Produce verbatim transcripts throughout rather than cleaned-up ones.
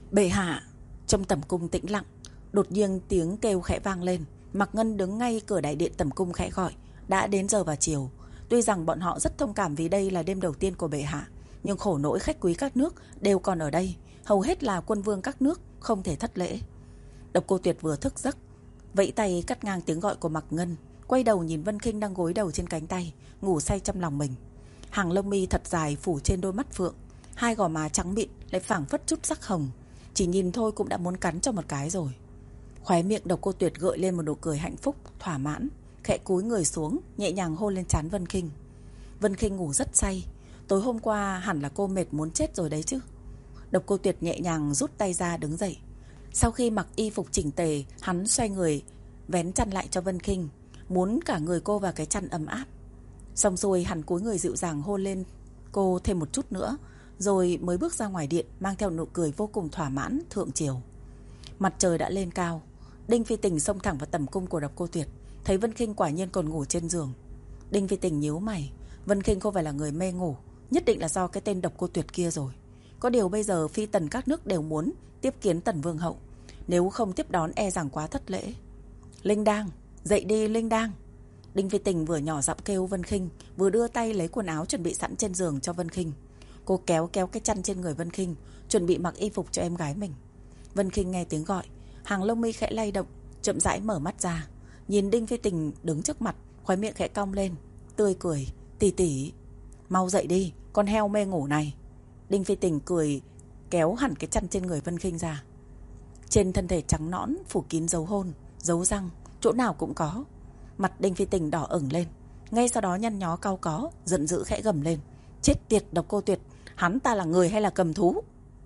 Bệ hạ. Trong tẩm cung tĩnh lặng, đột nhiên tiếng kêu khẽ vang lên. Mạc Ngân đứng ngay cửa đại điện tẩm cung khẽ gọi. Đã đến giờ vào chiều. Tuy rằng bọn họ rất thông cảm vì đây là đêm đầu tiên của bệ hạ, nhưng khổ nỗi khách quý các nước đều còn ở đây, hầu hết là quân vương các nước, không thể thất lễ. Độc Cô Tuyệt vừa thức giấc, vẫy tay cắt ngang tiếng gọi của Mạc Ngân, quay đầu nhìn Vân Khinh đang gối đầu trên cánh tay, ngủ say trong lòng mình. Hàng lông mi thật dài phủ trên đôi mắt phượng, hai gò má trắng mịn lại phảng phất chút sắc hồng, chỉ nhìn thôi cũng đã muốn cắn cho một cái rồi. Khóe miệng Độc Cô Tuyệt gợi lên một nụ cười hạnh phúc, thỏa mãn, khẽ cúi người xuống, nhẹ nhàng hôn lên trán Vân Khinh. Vân Khinh ngủ rất say, tối hôm qua hẳn là cô mệt muốn chết rồi đấy chứ. Độc Cô Tuyệt nhẹ nhàng rút tay ra đứng dậy. Sau khi mặc y phục chỉnh tề, hắn xoay người, vén chăn lại cho Vân Khinh, muốn cả người cô vào cái chăn ấm áp. Xong rồi hắn cúi người dịu dàng hôn lên cô thêm một chút nữa, rồi mới bước ra ngoài điện, mang theo nụ cười vô cùng thỏa mãn thượng triều. Mặt trời đã lên cao, Đinh Phi Tình xông thẳng vào tẩm cung của Độc Cô Tuyệt, thấy Vân Khinh quả nhiên còn ngủ trên giường. Đinh Phi Tình nhíu mày, Vân Khinh không phải là người mê ngủ, nhất định là do cái tên Độc Cô Tuyệt kia rồi. Có điều bây giờ phi tần các nước đều muốn tiếp kiến tần vương hậu, nếu không tiếp đón e rằng quá thất lễ. Linh Đang, dậy đi Linh Đang. Đinh Phi Tình vừa nhỏ giọng kêu Vân Khinh, vừa đưa tay lấy quần áo chuẩn bị sẵn trên giường cho Vân Khinh. Cô kéo kéo cái chăn trên người Vân Khinh, chuẩn bị mặc y phục cho em gái mình. Vân Khinh nghe tiếng gọi, hàng lông mi khẽ lay động, chậm rãi mở mắt ra, nhìn Đinh Phi Tình đứng trước mặt, khóe miệng khẽ cong lên, tươi cười, "Tỷ tỷ, mau dậy đi, con heo mê ngủ này." Đinh Phi Tình cười, kéo hẳn cái chăn trên người Vân Khinh ra. Trên thân thể trắng nõn phủ kín dấu hôn, dấu răng, chỗ nào cũng có. Mặt Đinh Phi Tình đỏ ửng lên, ngay sau đó nhăn nhó cau có, giận dữ khẽ gầm lên, "Chết tiệt Độc Cô Tuyệt, hắn ta là người hay là cầm thú?"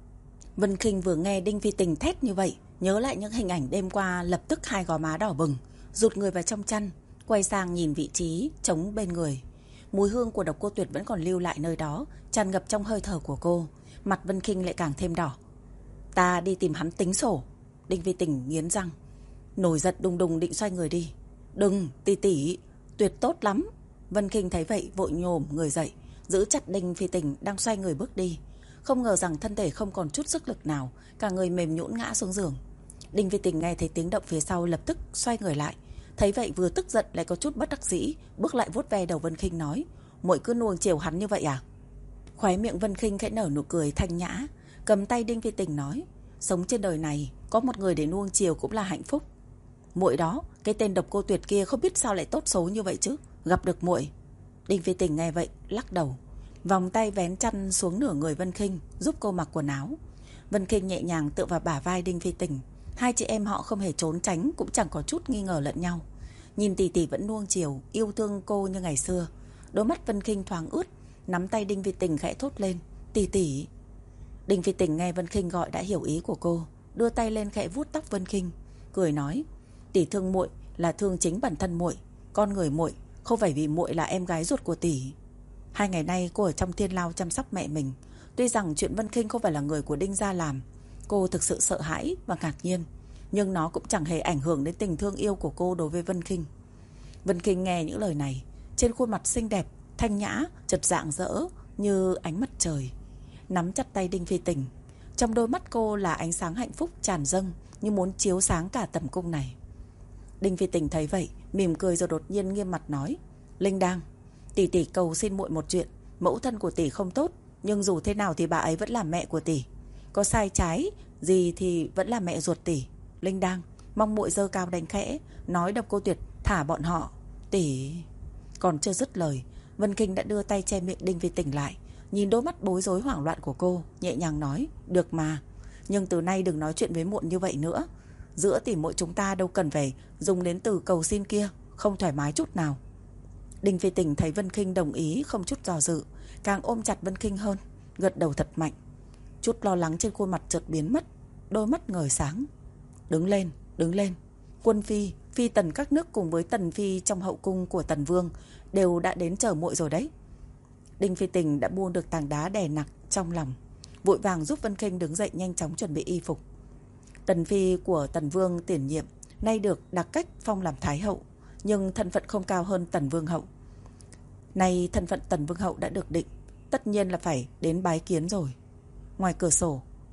Vân Khinh vừa nghe Đinh Phi Tình thét như vậy, nhớ lại những hình ảnh đêm qua, lập tức hai gò má đỏ bừng, rụt người vào trong chăn, quay sang nhìn vị trí trống bên người. Mùi hương của Độc Cô Tuyệt vẫn còn lưu lại nơi đó, tràn ngập trong hơi thở của cô. Mặt Vân Khinh lại càng thêm đỏ. "Ta đi tìm hắn tính sổ." Đinh Phi Tình nghiến răng, nổi giận đùng đùng định xoay người đi. "Đừng, tỷ tỷ, Tuyệt tốt lắm." Vân Khinh thấy vậy vội nhổm người dậy, giữ chặt Đinh Phi Tình đang xoay người bước đi. Không ngờ rằng thân thể không còn chút sức lực nào, cả người mềm nhũn ngã xuống giường. Đinh Phi Tình nghe thấy tiếng động phía sau lập tức xoay người lại, thấy vậy vừa tức giận lại có chút bất đắc dĩ, bước lại vuốt ve đầu Vân Khinh nói, "Muội cứ nuông chiều hắn như vậy à?" Khóe miệng Vân Khinh khẽ nở nụ cười thanh nhã, cầm tay Đinh Phi Tình nói, "Sống trên đời này có một người để nuông chiều cũng là hạnh phúc. Muội đó, cái tên Độc Cô Tuyệt kia không biết sao lại tốt số như vậy chứ, gặp được muội." Đinh Phi Tình nghe vậy lắc đầu, vòng tay vén chăn xuống nửa người Vân Khinh, giúp cô mặc quần áo. Vân Khinh nhẹ nhàng tựa vào bả vai Đinh Phi Tình, hai chị em họ không hề trốn tránh, cũng chẳng có chút nghi ngờ lẫn nhau. Nhìn tỷ tỷ vẫn nuông chiều, yêu thương cô như ngày xưa. Đôi mắt Vân Khinh thoáng ướt, nắm tay Đinh Phi Tình khẽ thốt lên, "Tỷ tỷ." Đinh Phi Tình nghe Vân Khinh gọi đã hiểu ý của cô, đưa tay lên khẽ vuốt tóc Vân Khinh, cười nói, "Tỷ thương muội là thương chính bản thân muội, con người muội, không phải vì muội là em gái ruột của tỷ." Hai ngày nay cô ở trong thiên lao chăm sóc mẹ mình. Tuy rằng chuyện Vân Khinh không phải là người của Đinh gia làm, cô thực sự sợ hãi và ngạc nhiên, nhưng nó cũng chẳng hề ảnh hưởng đến tình thương yêu của cô đối với Vân Khinh. Vân Khinh nghe những lời này, trên khuôn mặt xinh đẹp, thanh nhã, chợt rạng rỡ như ánh mặt trời, nắm chặt tay Đinh Phi Tình. Trong đôi mắt cô là ánh sáng hạnh phúc tràn dâng, như muốn chiếu sáng cả tẩm cung này. Đinh Phi Tình thấy vậy, mỉm cười rồi đột nhiên nghiêm mặt nói, "Linh Đang, tỷ tỷ cầu xin muội một chuyện. Mẫu thân của tỷ không tốt, nhưng dù thế nào thì bà ấy vẫn là mẹ của tỷ. Có sai trái gì thì vẫn là mẹ ruột tỷ. Linh Đang, mong muội giơ cao đánh khẽ, nói Độc Cô Tuyệt thả bọn họ. Tỷ..." Còn chưa dứt lời, Vân Khinh đã đưa tay che miệng Đinh Phi Tình lại, nhìn đôi mắt bối rối hoảng loạn của cô, nhẹ nhàng nói, "Được mà, nhưng từ nay đừng nói chuyện với muộn như vậy nữa. Giữa tỷ muội chúng ta đâu cần phải dùng đến từ cầu xin kia, không thoải mái chút nào." Đinh Phi Tình thấy Vân Khinh đồng ý không chút do dự, càng ôm chặt Vân Khinh hơn, gật đầu thật mạnh. Chút lo lắng trên khuôn mặt chợt biến mất, đôi mắt ngời sáng. "Đứng lên, đứng lên. Quân phi, phi tần các nước cùng với tần phi trong hậu cung của tần vương đều đã đến chờ muội rồi đấy." Đinh Phi Tình đã buông được tảng đá đè nặng trong lòng, vội vàng giúp Vân Khinh đứng dậy nhanh chóng chuẩn bị y phục. Tần phi của tần vương tiền nhiệm nay được đặc cách phong làm thái hậu, nhưng thân phận không cao hơn tần vương hậu. Nay thân phận tần vương hậu đã được định, tất nhiên là phải đến bái kiến rồi. Ngoài cửa sổ,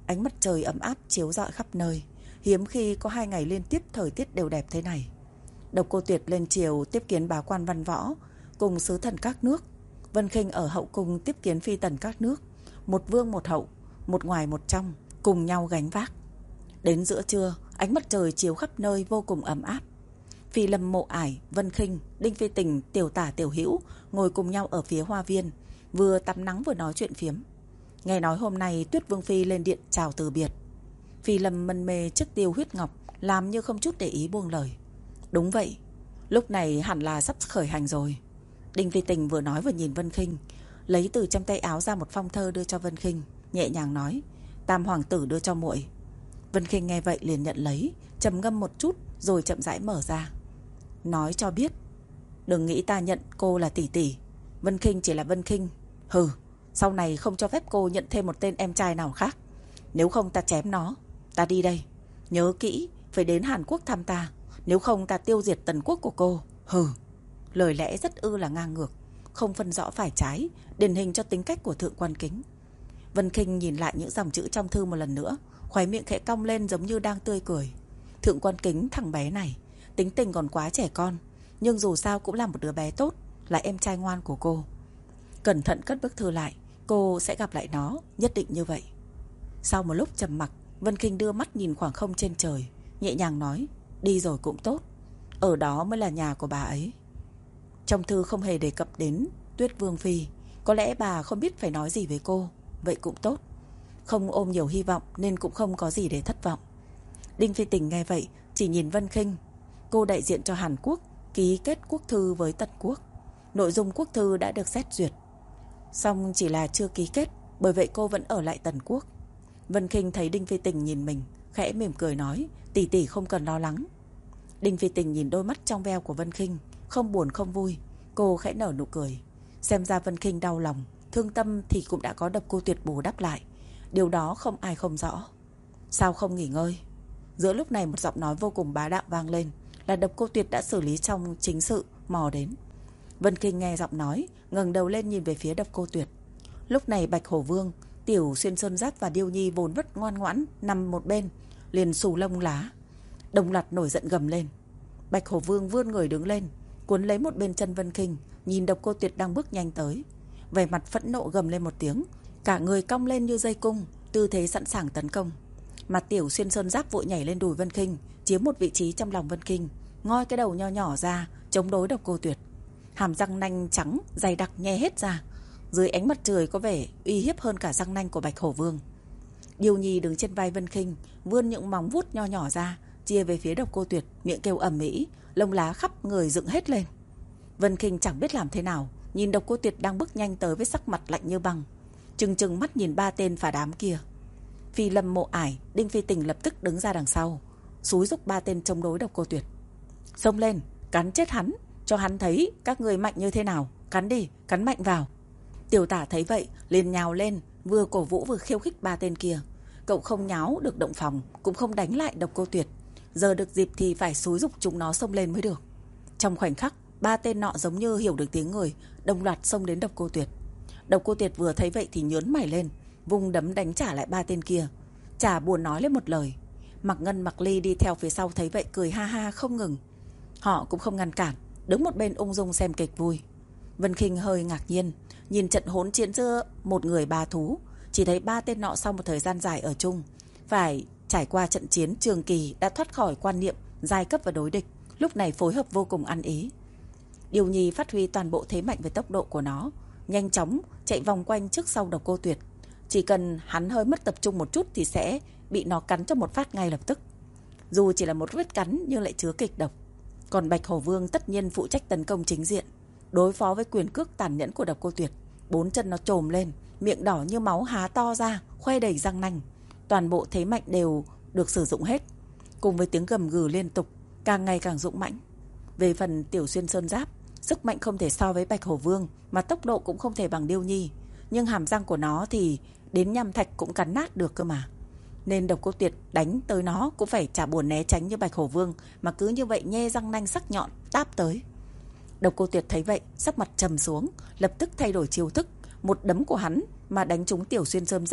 ánh mặt trời ấm áp chiếu rọi khắp nơi. Hiếm khi có hai ngày liên tiếp thời tiết đều đẹp thế này. Độc Cô Tuyệt lên triều tiếp kiến bá quan văn võ cùng sứ thần các nước. Vân Khinh ở hậu cung tiếp kiến phi tần các nước. Một vương một hậu, một ngoài một trong, cùng nhau gánh vác. Đến giữa trưa, ánh mặt trời chiếu khắp nơi vô cùng ấm áp. Phi Lâm, Mộ Ải, Vân Khinh, Đinh Phi Tình, Tiểu Tả, Tiểu Hữu ngồi cùng nhau ở phía hoa viên, vừa tắm nắng vừa nói chuyện phiếm. Nghe nói hôm nay Tuyết Vương Phi lên điện chào từ biệt. Phi Lâm mân mê chiếc tiêu huyết ngọc, làm như không chút để ý buông lời. Đúng vậy, lúc này hẳn là sắp khởi hành rồi. Đinh Phi Tình vừa nói vừa nhìn Vân Khinh, lấy từ trong tay áo ra một phong thơ đưa cho Vân Khinh, nhẹ nhàng nói: Tam hoàng tử đưa cho muội. Vân Khinh nghe vậy liền nhận lấy, trầm ngâm một chút rồi chậm rãi mở ra. Nói cho biết, đừng nghĩ ta nhận cô là tỷ tỷ. Vân Khinh chỉ là Vân Khinh. Hừ, sau này không cho phép cô nhận thêm một tên em trai nào khác. Nếu không ta chém nó. Ta đi đây. Nhớ kỹ, phải đến Hàn Quốc thăm ta. Nếu không ta tiêu diệt tần quốc của cô. Hừ. Lời lẽ rất ư là ngang ngược, không phân rõ phải trái, điển hình cho tính cách của Thượng Quan Kính. Vân Khinh nhìn lại những dòng chữ trong thư một lần nữa, khóe miệng khẽ cong lên giống như đang tươi cười. Thượng Quan Kính thằng bé này, tính tình còn quá trẻ con, nhưng dù sao cũng là một đứa bé tốt, là em trai ngoan của cô. Cẩn thận cất bức thư lại, cô sẽ gặp lại nó, nhất định như vậy. Sau một lúc trầm mặc, Vân Khinh đưa mắt nhìn khoảng không trên trời, nhẹ nhàng nói: Đi rồi cũng tốt, ở đó mới là nhà của bà ấy. Trong thư không hề đề cập đến Tuyết Vương Phi, có lẽ bà không biết phải nói gì với cô. Vậy cũng tốt, không ôm nhiều hy vọng nên cũng không có gì để thất vọng. Đinh Phi Tình nghe vậy chỉ nhìn Vân Khinh. Cô đại diện cho Hàn Quốc ký kết quốc thư với Tần Quốc. Nội dung quốc thư đã được xét duyệt, song chỉ là chưa ký kết, bởi vậy cô vẫn ở lại Tần Quốc. Vân Khinh thấy Đinh Phi Tình nhìn mình, khẽ mỉm cười nói: Tỷ tỷ không cần lo lắng. Đinh Phi Tình nhìn đôi mắt trong veo của Vân Khinh, không buồn không vui. Cô khẽ nở nụ cười. Xem ra Vân Khinh đau lòng, thương tâm thì cũng đã có Độc Cô Tuyệt bù đắp lại. Điều đó không ai không rõ. Sao không nghỉ ngơi? Giữa lúc này một giọng nói vô cùng bá đạo vang lên, là Độc Cô Tuyệt đã xử lý trong chính sự mò đến. Vân Khinh nghe giọng nói, ngẩng đầu lên nhìn về phía Độc Cô Tuyệt. Lúc này Bạch Hổ Vương, Tiểu Xuyên Sơn Giáp và Điêu Nhi vốn rất ngoan ngoãn nằm một bên, liền xù lông lá, đồng loạt nổi giận gầm lên. Bạch Hổ Vương vươn người đứng lên, cuốn lấy một bên chân Vân Khinh, nhìn Độc Cô Tuyệt đang bước nhanh tới, vẻ mặt phẫn nộ gầm lên một tiếng, cả người cong lên như dây cung, tư thế sẵn sàng tấn công. Mà Tiểu Xuyên Sơn Giáp vội nhảy lên đùi Vân Khinh, chiếm một vị trí trong lòng Vân Khinh, ngoi cái đầu nho nhỏ ra chống đối Độc Cô Tuyệt. Hàm răng nanh trắng dày đặc nhe hết ra, dưới ánh mặt trời có vẻ uy hiếp hơn cả răng nanh của Bạch Hổ Vương. Điêu Nhi đứng trên vai Vân Khinh, vươn những móng vuốt nho nhỏ ra, chia về phía Độc Cô Tuyệt, miệng kêu ầm ĩ, lông lá khắp người dựng hết lên. Vân Khinh chẳng biết làm thế nào, nhìn Độc Cô Tuyệt đang bước nhanh tới với sắc mặt lạnh như băng, trừng trừng mắt nhìn ba tên phá đám kia. Phi Lâm, Mộ Ải, Đinh Phi Tình lập tức đứng ra đằng sau, xúi giục ba tên chống đối Độc Cô Tuyệt. Xông lên, cắn chết hắn, cho hắn thấy các người mạnh như thế nào, cắn đi, cắn mạnh vào. Tiểu Tả thấy vậy liền nhào lên, vừa cổ vũ vừa khiêu khích ba tên kia. Cậu không nháo được động phòng, cũng không đánh lại Độc Cô Tuyệt, giờ được dịp thì phải xúi giục chúng nó xông lên mới được. Trong khoảnh khắc, ba tên nọ giống như hiểu được tiếng người, đồng loạt xông đến Độc Cô Tuyệt. Độc Cô Tuyệt vừa thấy vậy thì nhớn mày lên, vung đấm đánh trả lại ba tên kia, chả buồn nói lên một lời. Mặc Ngân, Mặc Ly đi theo phía sau thấy vậy cười ha ha không ngừng. Họ cũng không ngăn cản, đứng một bên ung dung xem kịch vui. Vân Khinh hơi ngạc nhiên, nhìn trận hỗn chiến giữa một người ba thú, chỉ thấy ba tên nọ sau một thời gian dài ở chung, phải trải qua trận chiến trường kỳ, đã thoát khỏi quan niệm giai cấp và đối địch, lúc này phối hợp vô cùng ăn ý. Điêu Nhi phát huy toàn bộ thế mạnh về tốc độ của nó, nhanh chóng chạy vòng quanh trước sau Độc Cô Tuyệt. Chỉ cần hắn hơi mất tập trung một chút thì sẽ bị nó cắn cho một phát ngay lập tức. Dù chỉ là một vết cắn nhưng lại chứa kịch độc. Còn Bạch Hổ Vương tất nhiên phụ trách tấn công chính diện, đối phó với quyền cước tàn nhẫn của Độc Cô Tuyệt. Bốn chân nó trồm lên, miệng đỏ như máu há to ra, khoe đầy răng nanh. Toàn bộ thế mạnh đều được sử dụng hết, cùng với tiếng gầm gừ liên tục, càng ngày càng dũng mãnh. Về phần Tiểu Xuyên Sơn Giáp, sức mạnh không thể so với Bạch Hổ Vương, mà tốc độ cũng không thể bằng Điêu Nhi, nhưng hàm răng của nó thì đến nham thạch cũng cắn nát được cơ mà. Nên Độc Cô Tuyệt đánh tới nó cũng phải chả buồn né tránh như Bạch Hổ Vương, mà cứ như vậy nhe răng nanh sắc nhọn táp tới. Độc Cô Tuyệt thấy vậy, sắc mặt trầm xuống, lập tức thay đổi chiêu thức. Một đấm của hắn mà đánh trúng Tiểu Xuyên Sơn Giáp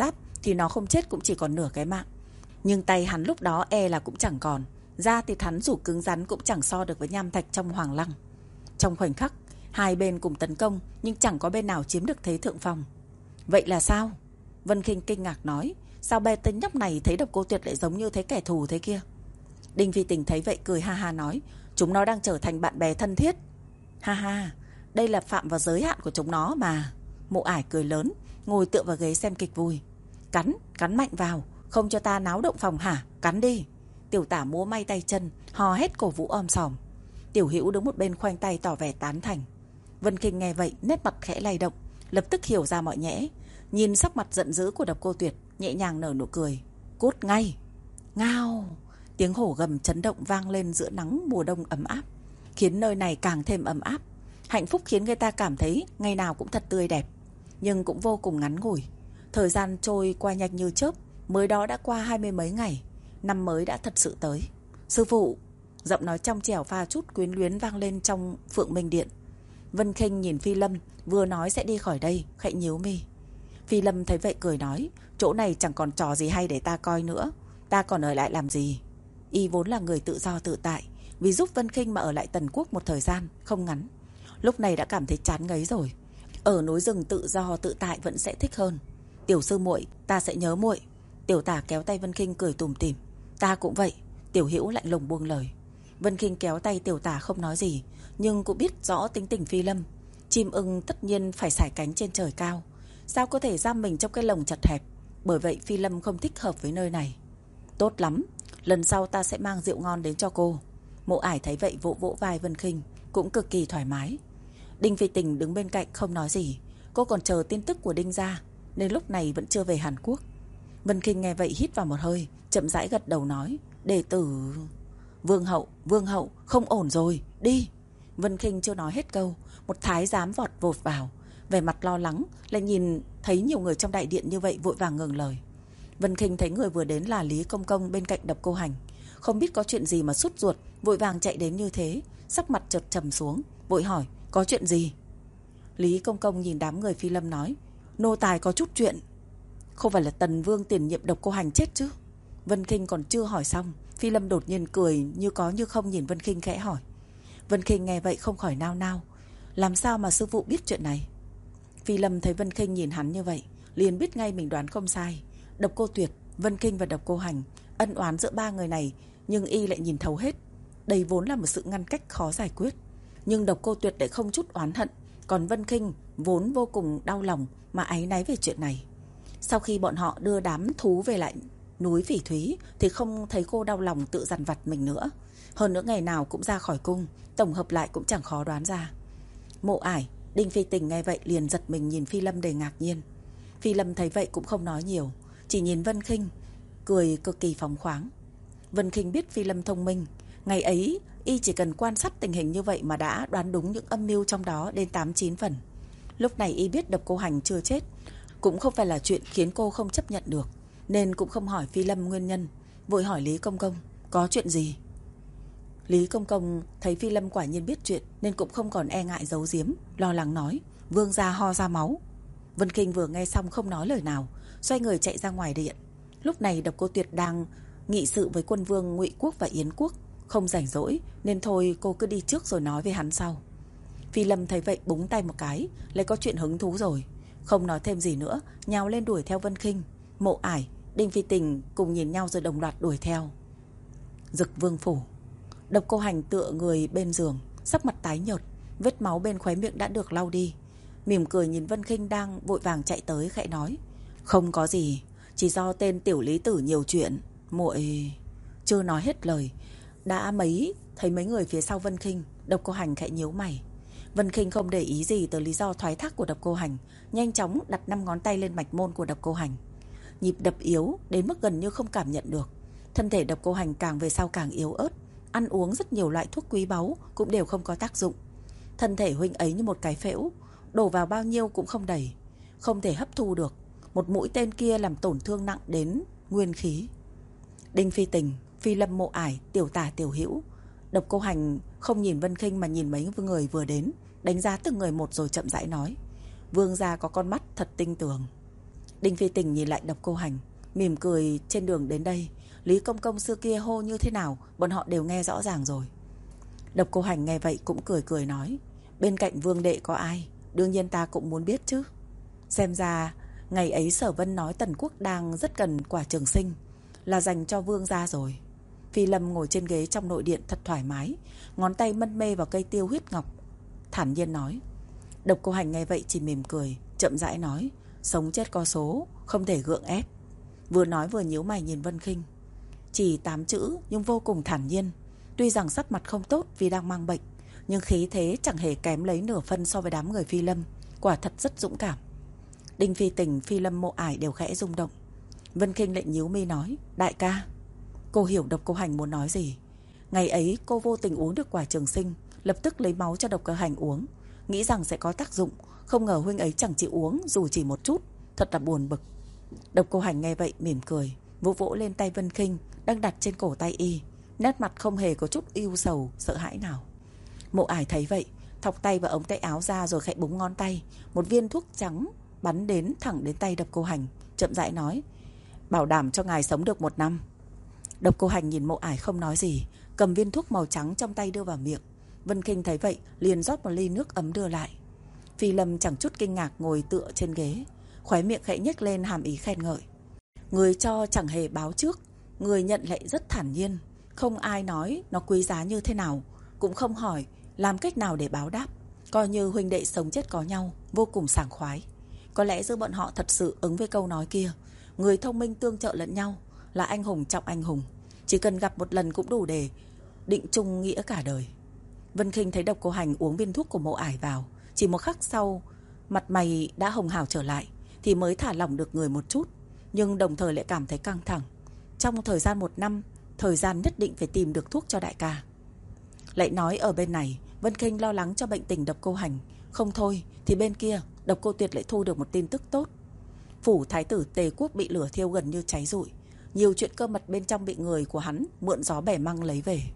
thì nó không chết cũng chỉ còn nửa cái mạng. Nhưng tay hắn lúc đó e là cũng chẳng còn. Da thịt hắn dù cứng rắn cũng chẳng so được với nham thạch trong hoàng lăng. Trong khoảnh khắc, hai bên cùng tấn công, nhưng chẳng có bên nào chiếm được thế thượng phong. Vậy là sao? Vân Khinh kinh ngạc nói. Sao bé tên nhóc này thấy Độc Cô Tuyệt lại giống như thấy kẻ thù thế kia? Đinh Phi Tình thấy vậy cười ha ha nói. Chúng nó đang trở thành bạn bè thân thiết. Ha ha, đây là phạm vào giới hạn của chúng nó mà. Mộ Ải cười lớn, ngồi tựa vào ghế xem kịch vui. Cắn, cắn mạnh vào, không cho ta náo động phòng hả? Cắn đi. Tiểu Tả múa may tay chân, hò hét cổ vũ om sòm. Tiểu Hữu đứng một bên khoanh tay tỏ vẻ tán thành. Vân Khinh nghe vậy, nét mặt khẽ lay động, lập tức hiểu ra mọi nhẽ. Nhìn sắc mặt giận dữ của Độc Cô Tuyệt, nhẹ nhàng nở nụ cười. Cút ngay. Ngao. Tiếng hổ gầm chấn động vang lên giữa nắng mùa đông ấm áp, khiến nơi này càng thêm ấm áp. Hạnh phúc khiến người ta cảm thấy ngày nào cũng thật tươi đẹp, nhưng cũng vô cùng ngắn ngủi. Thời gian trôi qua nhanh như chớp, mới đó đã qua hai mươi mấy ngày, năm mới đã thật sự tới. Sư phụ, giọng nói trong trẻo pha chút quyến luyến vang lên trong Phượng Minh Điện. Vân Khinh nhìn Phi Lâm, vừa nói sẽ đi khỏi đây, khẽ nhíu mi. Phi Lâm thấy vậy cười nói, chỗ này chẳng còn trò gì hay để ta coi nữa, ta còn ở lại làm gì? Y vốn là người tự do tự tại, vì giúp Vân Khinh mà ở lại Tần Quốc một thời gian không ngắn, lúc này đã cảm thấy chán ngấy rồi. Ở núi rừng tự do tự tại vẫn sẽ thích hơn. Tiểu sư muội, ta sẽ nhớ muội. Tiểu Tả kéo tay Vân Khinh cười tủm tỉm. Ta cũng vậy. Tiểu Hữu lạnh lùng buông lời. Vân Khinh kéo tay Tiểu Tả không nói gì, nhưng cũng biết rõ tính tình Phi Lâm. Chim ưng tất nhiên phải sải cánh trên trời cao, sao có thể giam mình trong cái lồng chật hẹp. Bởi vậy Phi Lâm không thích hợp với nơi này. Tốt lắm, lần sau ta sẽ mang rượu ngon đến cho cô. Mộ Ải thấy vậy vỗ vỗ vai Vân Khinh, cũng cực kỳ thoải mái. Đinh Phi Tình đứng bên cạnh không nói gì. Cô còn chờ tin tức của Đinh gia, nên lúc này vẫn chưa về Hàn Quốc. Vân Khinh nghe vậy hít vào một hơi, chậm rãi gật đầu nói, đệ tử... Vương hậu, vương hậu, không ổn rồi, đi. Vân Khinh chưa nói hết câu, một thái giám vọt vột vào, vẻ mặt lo lắng, lại nhìn thấy nhiều người trong đại điện như vậy vội vàng ngừng lời. Vân Khinh thấy người vừa đến là Lý Công Công bên cạnh Độc Cô Hành, không biết có chuyện gì mà sốt ruột, vội vàng chạy đến như thế, sắc mặt chợt trầm xuống, vội hỏi, có chuyện gì? Lý Công Công nhìn đám người Phi Lâm nói, nô tài có chút chuyện. Không phải là Tần Vương tiền nhiệm Độc Cô Hành chết chứ? Vân Khinh còn chưa hỏi xong, Phi Lâm đột nhiên cười như có như không nhìn Vân Khinh khẽ hỏi. Vân Khinh nghe vậy không khỏi nao nao, làm sao mà sư phụ biết chuyện này? Phi Lâm thấy Vân Khinh nhìn hắn như vậy, liền biết ngay mình đoán không sai. Độc Cô Tuyệt, Vân Khinh và Độc Cô Hành, ân oán giữa ba người này, nhưng y lại nhìn thấu hết. Đây vốn là một sự ngăn cách khó giải quyết, nhưng Độc Cô Tuyệt lại không chút oán hận, còn Vân Khinh vốn vô cùng đau lòng mà áy náy về chuyện này. Sau khi bọn họ đưa đám thú về lại núi Phỉ Thúy thì không thấy cô đau lòng tự dằn vặt mình nữa. Hơn nữa ngày nào cũng ra khỏi cung, tổng hợp lại cũng chẳng khó đoán ra. Mộ Ải, Đinh Phi Tình nghe vậy liền giật mình nhìn Phi Lâm đầy ngạc nhiên. Phi Lâm thấy vậy cũng không nói nhiều, chỉ nhìn Vân Khinh, cười cực kỳ phóng khoáng. Vân Khinh biết Phi Lâm thông minh, ngày ấy y chỉ cần quan sát tình hình như vậy mà đã đoán đúng những âm mưu trong đó đến tám chín phần. Lúc này y biết Độc Cô Hành chưa chết, cũng không phải là chuyện khiến cô không chấp nhận được, nên cũng không hỏi Phi Lâm nguyên nhân, vội hỏi Lý Công Công, có chuyện gì? Lý Công Công thấy Phi Lâm quả nhiên biết chuyện nên cũng không còn e ngại giấu giếm, lo lắng nói, vương gia ho ra máu. Vân Khinh vừa nghe xong không nói lời nào, xoay người chạy ra ngoài điện. Lúc này Độc Cô Tuyệt đang nghị sự với quân vương Ngụy Quốc và Yến Quốc, không rảnh rỗi, nên thôi cô cứ đi trước rồi nói với hắn sau. Phi Lâm thấy vậy búng tay một cái, lại có chuyện hứng thú rồi, không nói thêm gì nữa, nhào lên đuổi theo Vân Khinh. Mộ Ải, Đinh Phi Tình cùng nhìn nhau rồi đồng loạt đuổi theo. Dực Vương phủ. Độc Cô Hành tựa người bên giường, sắc mặt tái nhợt, vết máu bên khóe miệng đã được lau đi, mỉm cười nhìn Vân Khinh đang vội vàng chạy tới, khẽ nói, không có gì, chỉ do tên tiểu lý tử nhiều chuyện. Muội... Chưa nói hết lời, đã mấy thấy mấy người phía sau Vân Khinh. Độc Cô Hành khẽ nhíu mày. Vân Khinh không để ý gì tới lý do thoái thác của Độc Cô Hành, nhanh chóng đặt năm ngón tay lên mạch môn của Độc Cô Hành. Nhịp đập yếu đến mức gần như không cảm nhận được. Thân thể Độc Cô Hành càng về sau càng yếu ớt, ăn uống rất nhiều loại thuốc quý báu cũng đều không có tác dụng. Thân thể huynh ấy như một cái phễu, đổ vào bao nhiêu cũng không đầy, không thể hấp thu được. Một mũi tên kia làm tổn thương nặng đến nguyên khí. Đinh Phi Tình, Phi Lâm, Mộ Ải, Tiểu Tả, Tiểu Hữu. Độc Cô Hành không nhìn Vân Khinh mà nhìn mấy người vừa đến, đánh giá từng người một rồi chậm rãi nói, vương gia có con mắt thật tinh tường. Đinh Phi Tình nhìn lại Độc Cô Hành, mỉm cười. Trên đường đến đây, Lý Công Công xưa kia hô như thế nào bọn họ đều nghe rõ ràng rồi. Độc Cô Hành nghe vậy cũng cười cười nói, bên cạnh Vương đệ có ai, đương nhiên ta cũng muốn biết chứ. Xem ra ngày ấy Sở Vân nói Tần Quốc đang rất cần quả trường sinh, là dành cho Vương gia rồi. Phi Lâm ngồi trên ghế trong nội điện thật thoải mái, ngón tay mân mê vào cây tiêu huyết ngọc, thản nhiên nói. Độc Cô Hành nghe vậy chỉ mỉm cười, chậm rãi nói, sống chết có số, không thể gượng ép. Vừa nói vừa nhíu mày nhìn Vân Khinh. Chỉ tám chữ nhưng vô cùng thản nhiên. Tuy rằng sắc mặt không tốt vì đang mang bệnh, nhưng khí thế chẳng hề kém lấy nửa phân so với đám người Phi Lâm. Quả thật rất dũng cảm. Đinh Phi Tình, Phi Lâm, Mộ Ải đều khẽ rung động. Vân Khinh lại nhíu mi nói, đại ca. Cô hiểu Độc Cô Hành muốn nói gì. Ngày ấy cô vô tình uống được quả trường sinh, lập tức lấy máu cho Độc Cô Hành uống, nghĩ rằng sẽ có tác dụng. Không ngờ huynh ấy chẳng chịu uống dù chỉ một chút, thật là buồn bực. Độc Cô Hành nghe vậy mỉm cười, vỗ vỗ lên tay Vân Khinh đang đặt trên cổ tay y, nét mặt không hề có chút ưu sầu, sợ hãi nào. Mộ Ải thấy vậy, thọc tay vào ống tay áo ra rồi khẽ búng ngón tay, một viên thuốc trắng bắn đến thẳng đến tay Độc Cô Hành, chậm rãi nói, bảo đảm cho ngài sống được một năm. Độc Cô Hành nhìn Mộ Ải không nói gì, cầm viên thuốc màu trắng trong tay đưa vào miệng. Vân Khinh thấy vậy liền rót một ly nước ấm đưa lại. Phi Lâm chẳng chút kinh ngạc ngồi tựa trên ghế, khóe miệng khẽ nhếch lên hàm ý khen ngợi. Người cho chẳng hề báo trước, người nhận lại rất thản nhiên, không ai nói nó quý giá như thế nào, cũng không hỏi làm cách nào để báo đáp, coi như huynh đệ sống chết có nhau, vô cùng sảng khoái. Có lẽ giữa bọn họ thật sự ứng với câu nói kia, người thông minh tương trợ lẫn nhau, là anh hùng trọng anh hùng, chỉ cần gặp một lần cũng đủ để định chung nghĩa cả đời. Vân Khinh thấy Độc Cô Hành uống viên thuốc của Mộ Ải vào, chỉ một khắc sau mặt mày đã hồng hào trở lại, thì mới thả lỏng được người một chút, nhưng đồng thời lại cảm thấy căng thẳng. Trong thời gian một năm, thời gian nhất định phải tìm được thuốc cho đại ca. Lại nói ở bên này, Vân Khinh lo lắng cho bệnh tình Độc Cô Hành, không thôi thì bên kia Độc Cô Tuyệt lại thu được một tin tức tốt. Phủ thái tử Tề Quốc bị lửa thiêu gần như cháy rụi, nhiều chuyện cơ mật bên trong bị người của hắn mượn gió bẻ măng lấy về.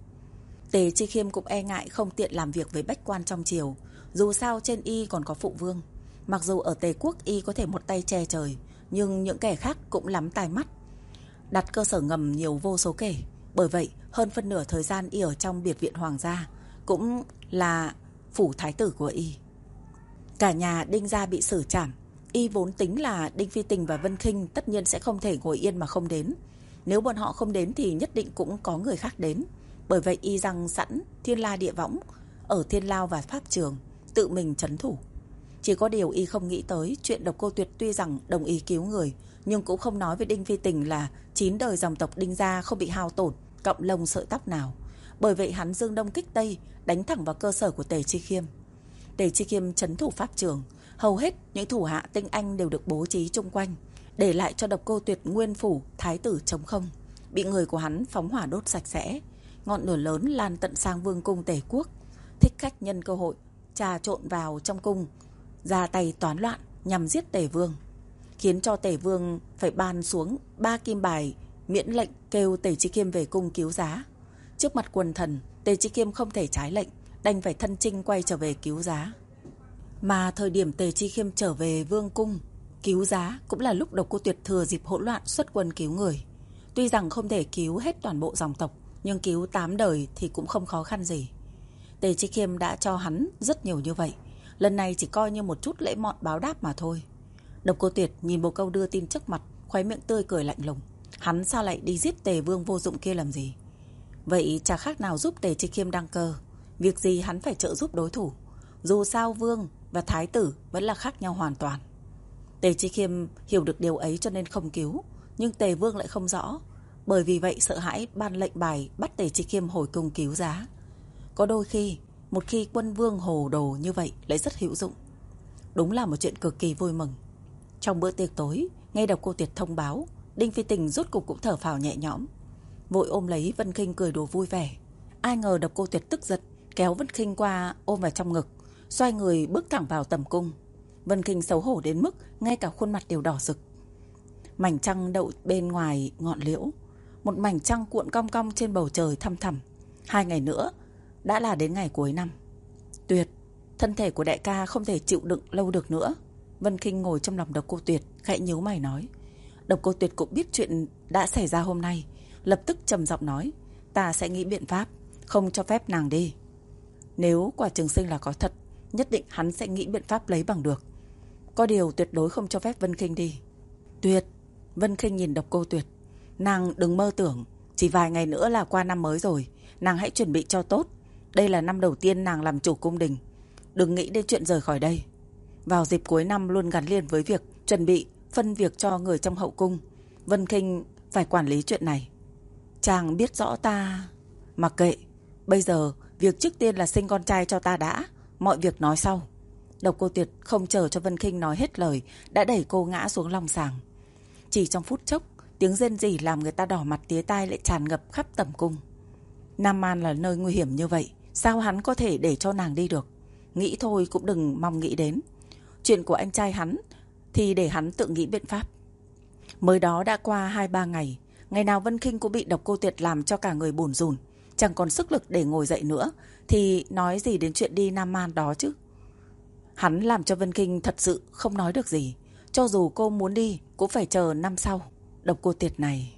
Tề Chi Khiêm cũng e ngại không tiện làm việc với bách quan trong triều, dù sao trên y còn có phụ vương. Mặc dù ở Tề Quốc y có thể một tay che trời, nhưng những kẻ khác cũng lắm tai mắt, đặt cơ sở ngầm nhiều vô số kể. Bởi vậy hơn phân nửa thời gian y ở trong biệt viện hoàng gia, cũng là phủ thái tử của y. Cả nhà Đinh gia bị xử trảm, y vốn tính là Đinh Phi Tình và Vân Khinh tất nhiên sẽ không thể ngồi yên mà không đến. Nếu bọn họ không đến thì nhất định cũng có người khác đến. Bởi vậy y răng sẵn thiên la địa võng ở thiên lao và pháp trường, tự mình trấn thủ. Chỉ có điều y không nghĩ tới chuyện Độc Cô Tuyệt tuy rằng đồng ý cứu người, nhưng cũng không nói với Đinh Phi Tình là chín đời dòng tộc Đinh gia không bị hao tổn cọng lông sợi tóc nào. Bởi vậy hắn dương đông kích tây, đánh thẳng vào cơ sở của Tề Chi Khiêm. Tề Chi Khiêm trấn thủ pháp trường, hầu hết những thủ hạ tinh anh đều được bố trí chung quanh, để lại cho Độc Cô Tuyệt nguyên phủ thái tử trống không, bị người của hắn phóng hỏa đốt sạch sẽ. Ngọn lửa lớn lan tận sang vương cung Tề Quốc. Thích khách nhân cơ hội trà trộn vào trong cung, ra tay toán loạn nhằm giết Tề Vương, khiến cho Tề Vương phải ban xuống ba kim bài miễn lệnh kêu Tề Chi Khiêm về cung cứu giá. Trước mặt quần thần, Tề Chi Khiêm không thể trái lệnh, đành phải thân chinh quay trở về cứu giá. Mà thời điểm Tề Chi Khiêm trở về vương cung cứu giá cũng là lúc Độc Cô Tuyệt thừa dịp hỗn loạn xuất quân cứu người. Tuy rằng không thể cứu hết toàn bộ dòng tộc, nhưng cứu tám đời thì cũng không khó khăn gì. Tề Chi Khiêm đã cho hắn rất nhiều như vậy, lần này chỉ coi như một chút lễ mọn báo đáp mà thôi. Độc Cô Tuyệt nhìn Bồ Câu đưa tin trước mặt, khóe miệng tươi cười lạnh lùng. Hắn sao lại đi giết Tề Vương vô dụng kia làm gì? Vậy chả khác nào giúp Tề Chi Khiêm đăng cơ. Việc gì hắn phải trợ giúp đối thủ? Dù sao vương và thái tử vẫn là khác nhau hoàn toàn. Tề Chi Khiêm hiểu được điều ấy cho nên không cứu, nhưng Tề Vương lại không rõ. Bởi vì vậy sợ hãi ban lệnh bài bắt Tề Chi Khiêm hồi cung cứu giá. Có đôi khi, một khi quân vương hồ đồ như vậy lại rất hữu dụng. Đúng là một chuyện cực kỳ vui mừng. Trong bữa tiệc tối, nghe Độc Cô Tuyệt thông báo, Đinh Phi Tình rốt cục cũng thở phào nhẹ nhõm, vội ôm lấy Vân Khinh cười đùa vui vẻ. Ai ngờ Độc Cô Tuyệt tức giận, kéo Vân Khinh qua ôm vào trong ngực, xoay người bước thẳng vào tầm cung. Vân Khinh xấu hổ đến mức ngay cả khuôn mặt đều đỏ rực. Mảnh trăng đậu bên ngoài ngọn liễu, một mảnh trăng cuộn cong cong trên bầu trời thăm thẳm. Hai ngày nữa đã là đến ngày cuối năm. Tuyệt, thân thể của đại ca không thể chịu đựng lâu được nữa. Vân Khinh ngồi trong lòng Độc Cô Tuyệt, khẽ nhíu mày nói. Độc Cô Tuyệt cũng biết chuyện đã xảy ra hôm nay, lập tức trầm giọng nói, ta sẽ nghĩ biện pháp, không cho phép nàng đi. Nếu quả Trường Sinh là có thật, nhất định hắn sẽ nghĩ biện pháp lấy bằng được. Có điều tuyệt đối không cho phép Vân Khinh đi. Tuyệt, Vân Khinh nhìn Độc Cô Tuyệt. Nàng đừng mơ tưởng, chỉ vài ngày nữa là qua năm mới rồi, nàng hãy chuẩn bị cho tốt. Đây là năm đầu tiên nàng làm chủ cung đình, đừng nghĩ đến chuyện rời khỏi đây. Vào dịp cuối năm luôn gắn liền với việc chuẩn bị, phân việc cho người trong hậu cung. Vân Khinh phải quản lý chuyện này. Chàng biết rõ ta... Mặc kệ, bây giờ việc trước tiên là sinh con trai cho ta đã, mọi việc nói sau. Độc Cô Tuyệt không chờ cho Vân Khinh nói hết lời, đã đẩy cô ngã xuống lòng sàng. Chỉ trong phút chốc, tiếng rên rỉ làm người ta đỏ mặt tía tai lại tràn ngập khắp tầm cung. Nam Man là nơi nguy hiểm như vậy, sao hắn có thể để cho nàng đi được? Nghĩ thôi cũng đừng mong nghĩ đến. Chuyện của anh trai hắn thì để hắn tự nghĩ biện pháp. Mới đó đã qua hai ba ngày, ngày nào Vân Khinh cũng bị Độc Cô Tuyệt làm cho cả người bủn rủn, chẳng còn sức lực để ngồi dậy nữa, thì nói gì đến chuyện đi Nam Man đó chứ. Hắn làm cho Vân Khinh thật sự không nói được gì. Cho dù cô muốn đi cũng phải chờ năm sau. Độc Cô Tuyệt này.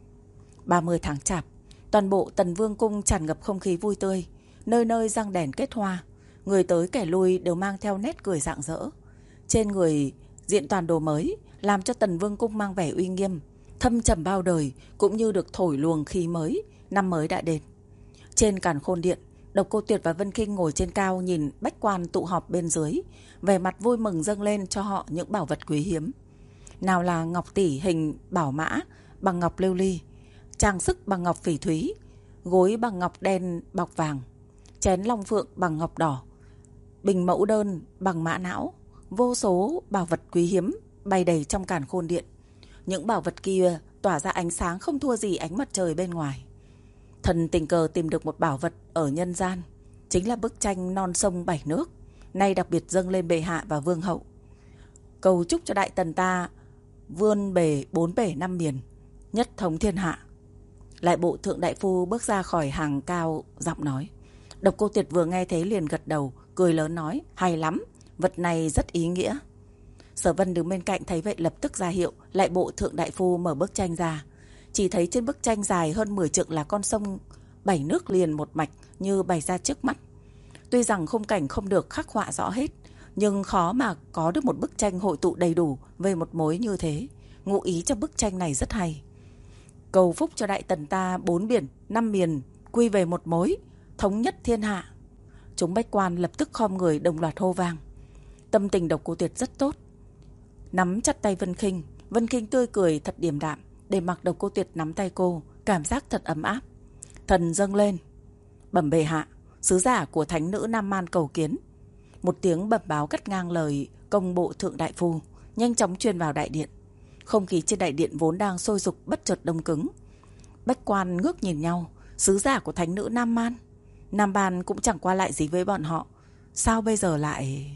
ba mươi tháng chạp, toàn bộ Tần Vương cung tràn ngập không khí vui tươi, nơi nơi răng đèn kết hoa, người tới kẻ lui đều mang theo nét cười rạng rỡ. Trên người diện toàn đồ mới, làm cho Tần Vương cung mang vẻ uy nghiêm, thâm trầm bao đời, cũng như được thổi luồng khí mới, năm mới đã đến. Trên càn khôn điện, Độc Cô Tuyệt và Vân Khinh ngồi trên cao nhìn bách quan tụ họp bên dưới, vẻ mặt vui mừng dâng lên cho họ những bảo vật quý hiếm. Nào là ngọc tỷ hình bảo mã bằng ngọc lưu ly, trang sức bằng ngọc phỉ thúy, gối bằng ngọc đen bọc vàng, chén long phượng bằng ngọc đỏ, bình mẫu đơn bằng mã não, vô số bảo vật quý hiếm bày đầy trong càn khôn điện. Những bảo vật kia tỏa ra ánh sáng không thua gì ánh mặt trời bên ngoài. Thần tình cờ tìm được một bảo vật ở nhân gian, chính là bức tranh non sông bảy nước, nay đặc biệt dâng lên bệ hạ và vương hậu. Cầu chúc cho đại tần ta vươn bề bốn bể năm miền, nhất thống thiên hạ. Lại bộ thượng đại phu bước ra khỏi hàng cao, giọng nói. Độc Cô Tuyệt vừa nghe thấy liền gật đầu, cười lớn nói, hay lắm, vật này rất ý nghĩa. Sở Vân đứng bên cạnh thấy vậy lập tức ra hiệu, lại bộ thượng đại phu mở bức tranh ra. Chỉ thấy trên bức tranh dài hơn mười trượng là con sông bảy nước liền một mạch như bày ra trước mắt. Tuy rằng khung cảnh không được khắc họa rõ hết, nhưng khó mà có được một bức tranh hội tụ đầy đủ về một mối như thế. Ngụ ý trong bức tranh này rất hay. Cầu phúc cho đại tần ta bốn biển, năm miền quy về một mối, thống nhất thiên hạ. Chúng bách quan lập tức khom người đồng loạt hô vang. Tâm tình Độc Cô Tuyệt rất tốt. Nắm chặt tay Vân Khinh, Vân Khinh tươi cười thật điềm đạm, để mặc Độc Cô Tuyệt nắm tay cô, cảm giác thật ấm áp. Thần dâng lên. Bẩm bệ hạ, sứ giả của thánh nữ Nam Man cầu kiến. Một tiếng bẩm báo cắt ngang lời công bộ thượng đại phu, nhanh chóng truyền vào đại điện. Không khí trên đại điện vốn đang sôi sục bất chợt đông cứng. Bách quan ngước nhìn nhau, sứ giả của thánh nữ Nam Man. Nam Man cũng chẳng qua lại gì với bọn họ, sao bây giờ lại...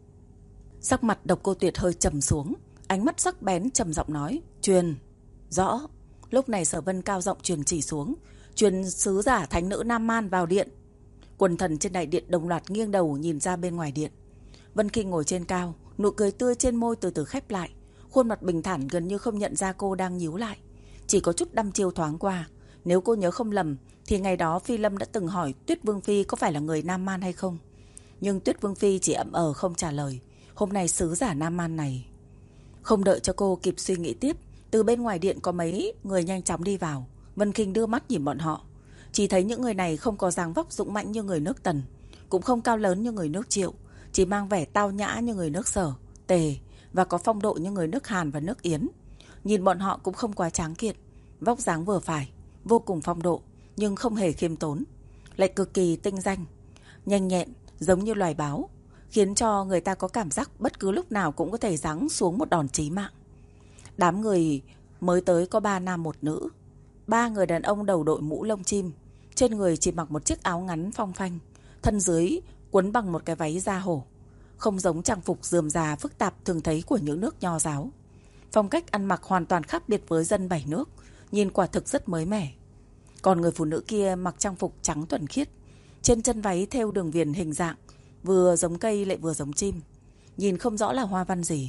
Sắc mặt Độc Cô Tuyệt hơi trầm xuống, ánh mắt sắc bén trầm giọng nói, truyền. Rõ. Lúc này Sở Vân cao giọng truyền chỉ xuống, truyền sứ giả thánh nữ Nam Man vào điện. Quần thần trên đại điện đồng loạt nghiêng đầu nhìn ra bên ngoài điện. Vân Khinh ngồi trên cao, nụ cười tươi trên môi từ từ khép lại, khuôn mặt bình thản gần như không nhận ra cô đang nhíu lại, chỉ có chút đăm chiêu thoáng qua. Nếu cô nhớ không lầm thì ngày đó Phi Lâm đã từng hỏi Tuyết Vương Phi có phải là người Nam Man hay không, nhưng Tuyết Vương Phi chỉ ậm ờ không trả lời. Hôm nay sứ giả Nam Man này... Không đợi cho cô kịp suy nghĩ tiếp, từ bên ngoài điện có mấy người nhanh chóng đi vào. Vân Khinh đưa mắt nhìn bọn họ, chỉ thấy những người này không có dáng vóc dũng mãnh như người nước Tần, cũng không cao lớn như người nước Triệu, chỉ mang vẻ tao nhã như người nước Sở, Tề, và có phong độ như người nước Hàn và nước Yến. Nhìn bọn họ cũng không quá tráng kiện, vóc dáng vừa phải, vô cùng phong độ, nhưng không hề khiêm tốn, lại cực kỳ tinh danh, nhanh nhẹn giống như loài báo, khiến cho người ta có cảm giác bất cứ lúc nào cũng có thể giáng xuống một đòn chí mạng. Đám người mới tới có ba nam một nữ. Ba người đàn ông đầu đội mũ lông chim, trên người chỉ mặc một chiếc áo ngắn phong phanh, thân dưới quấn bằng một cái váy da hổ, không giống trang phục rườm rà phức tạp thường thấy của những nước nho giáo. Phong cách ăn mặc hoàn toàn khác biệt với dân bảy nước, nhìn quả thực rất mới mẻ. Còn người phụ nữ kia mặc trang phục trắng thuần khiết, trên chân váy thêu đường viền hình dạng vừa giống cây lại vừa giống chim, nhìn không rõ là hoa văn gì.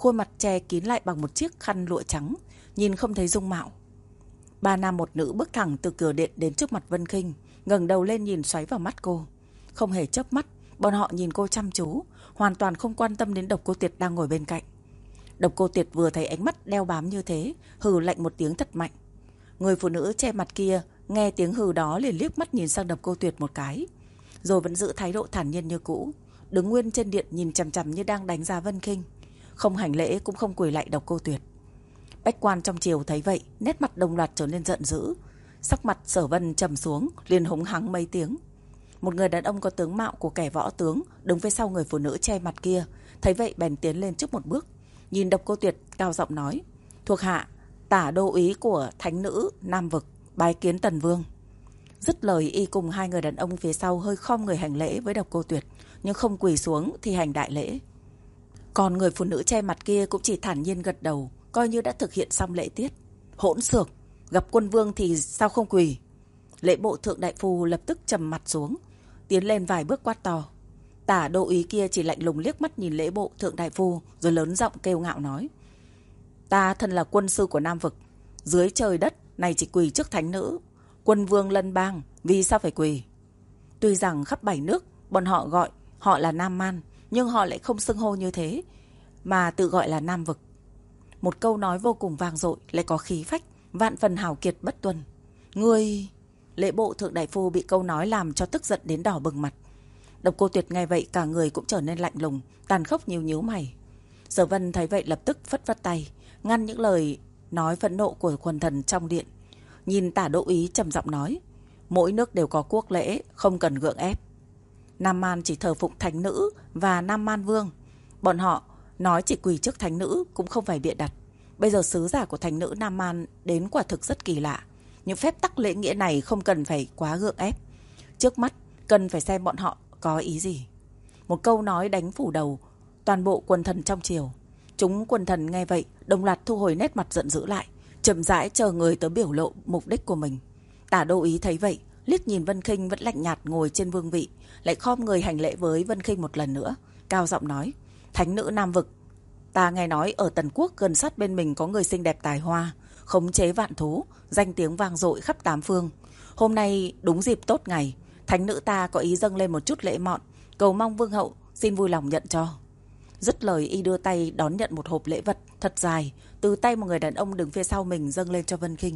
khuôn mặt che kín lại bằng một chiếc khăn lụa trắng, nhìn không thấy dung mạo. Ba nam một nữ bước thẳng từ cửa điện đến trước mặt Vân Khinh, ngẩng đầu lên nhìn xoáy vào mắt cô. Không hề chớp mắt, bọn họ nhìn cô chăm chú, hoàn toàn không quan tâm đến Độc Cô Tuyệt đang ngồi bên cạnh. Độc Cô Tuyệt vừa thấy ánh mắt đeo bám như thế, hừ lạnh một tiếng thật mạnh. Người phụ nữ che mặt kia nghe tiếng hừ đó liền liếc mắt nhìn sang Độc Cô Tuyệt một cái, rồi vẫn giữ thái độ thản nhiên như cũ, đứng nguyên trên điện nhìn chằm chằm như đang đánh giá Vân Khinh, không hành lễ cũng không quỳ lạy Độc Cô Tuyệt. Bách quan trong triều thấy vậy, nét mặt đồng loạt trở nên giận dữ, sắc mặt Sở Vân trầm xuống, liền hống hắng mấy tiếng. Một người đàn ông có tướng mạo của kẻ võ tướng đứng phía sau người phụ nữ che mặt kia, thấy vậy bèn tiến lên trước một bước, nhìn Độc Cô Tuyệt cao giọng nói: "Thuộc hạ tả đô úy của thánh nữ Nam Vực bái kiến Tần Vương." Dứt lời, y cùng hai người đàn ông phía sau hơi khom người hành lễ với Độc Cô Tuyệt, nhưng không quỳ xuống thi hành đại lễ. Còn người phụ nữ che mặt kia cũng chỉ thản nhiên gật đầu, coi như đã thực hiện xong lễ tiết. Hỗn xược, gặp quân vương thì sao không quỳ? Lễ bộ thượng đại phu lập tức trầm mặt xuống, tiến lên vài bước quát to. Tả đô úy kia chỉ lạnh lùng liếc mắt nhìn lễ bộ thượng đại phu, rồi lớn giọng kêu ngạo nói: "Ta thân là quân sư của Nam Vực, dưới trời đất này chỉ quỳ trước thánh nữ. Quân vương lân bang, vì sao phải quỳ?" Tuy rằng khắp bảy nước bọn họ gọi họ là Nam Man, nhưng họ lại không xưng hô như thế, mà tự gọi là Nam Vực. Một câu nói vô cùng vang dội, lại có khí phách, vạn phần hào kiệt bất tuân. "Ngươi..." Lễ bộ thượng đại phu bị câu nói làm cho tức giận đến đỏ bừng mặt. Độc Cô Tuyệt nghe vậy cả người cũng trở nên lạnh lùng, tàn khốc nhíu nhíu mày. Sở Vân thấy vậy lập tức phất phất tay, ngăn những lời nói phẫn nộ của quần thần trong điện. Nhìn tả đô úy trầm giọng nói: "Mỗi nước đều có quốc lễ, không cần gượng ép. Nam Man chỉ thờ phụng thánh nữ và Nam Man Vương. Bọn họ nói chỉ quỳ trước thánh nữ cũng không phải bịa đặt. Bây giờ sứ giả của thánh nữ Nam Man đến quả thực rất kỳ lạ. Những phép tắc lễ nghĩa này không cần phải quá gượng ép. Trước mắt cần phải xem bọn họ có ý gì." Một câu nói đánh phủ đầu toàn bộ quần thần trong triều. Chúng quần thần nghe vậy đồng loạt thu hồi nét mặt giận dữ lại, chậm rãi chờ người tới biểu lộ mục đích của mình. Tả đô úy thấy vậy, liếc nhìn Vân Khinh vẫn lạnh nhạt ngồi trên vương vị, lại khom người hành lễ với Vân Khinh một lần nữa, cao giọng nói: "Thánh nữ Nam Vực, ta nghe nói ở Tần Quốc gần sát bên mình có người xinh đẹp tài hoa, khống chế vạn thú, danh tiếng vang dội khắp tám phương. Hôm nay đúng dịp tốt ngày, thánh nữ ta có ý dâng lên một chút lễ mọn, cầu mong vương hậu xin vui lòng nhận cho." Dứt lời, y đưa tay đón nhận một hộp lễ vật thật dài từ tay một người đàn ông đứng phía sau mình dâng lên cho Vân Khinh.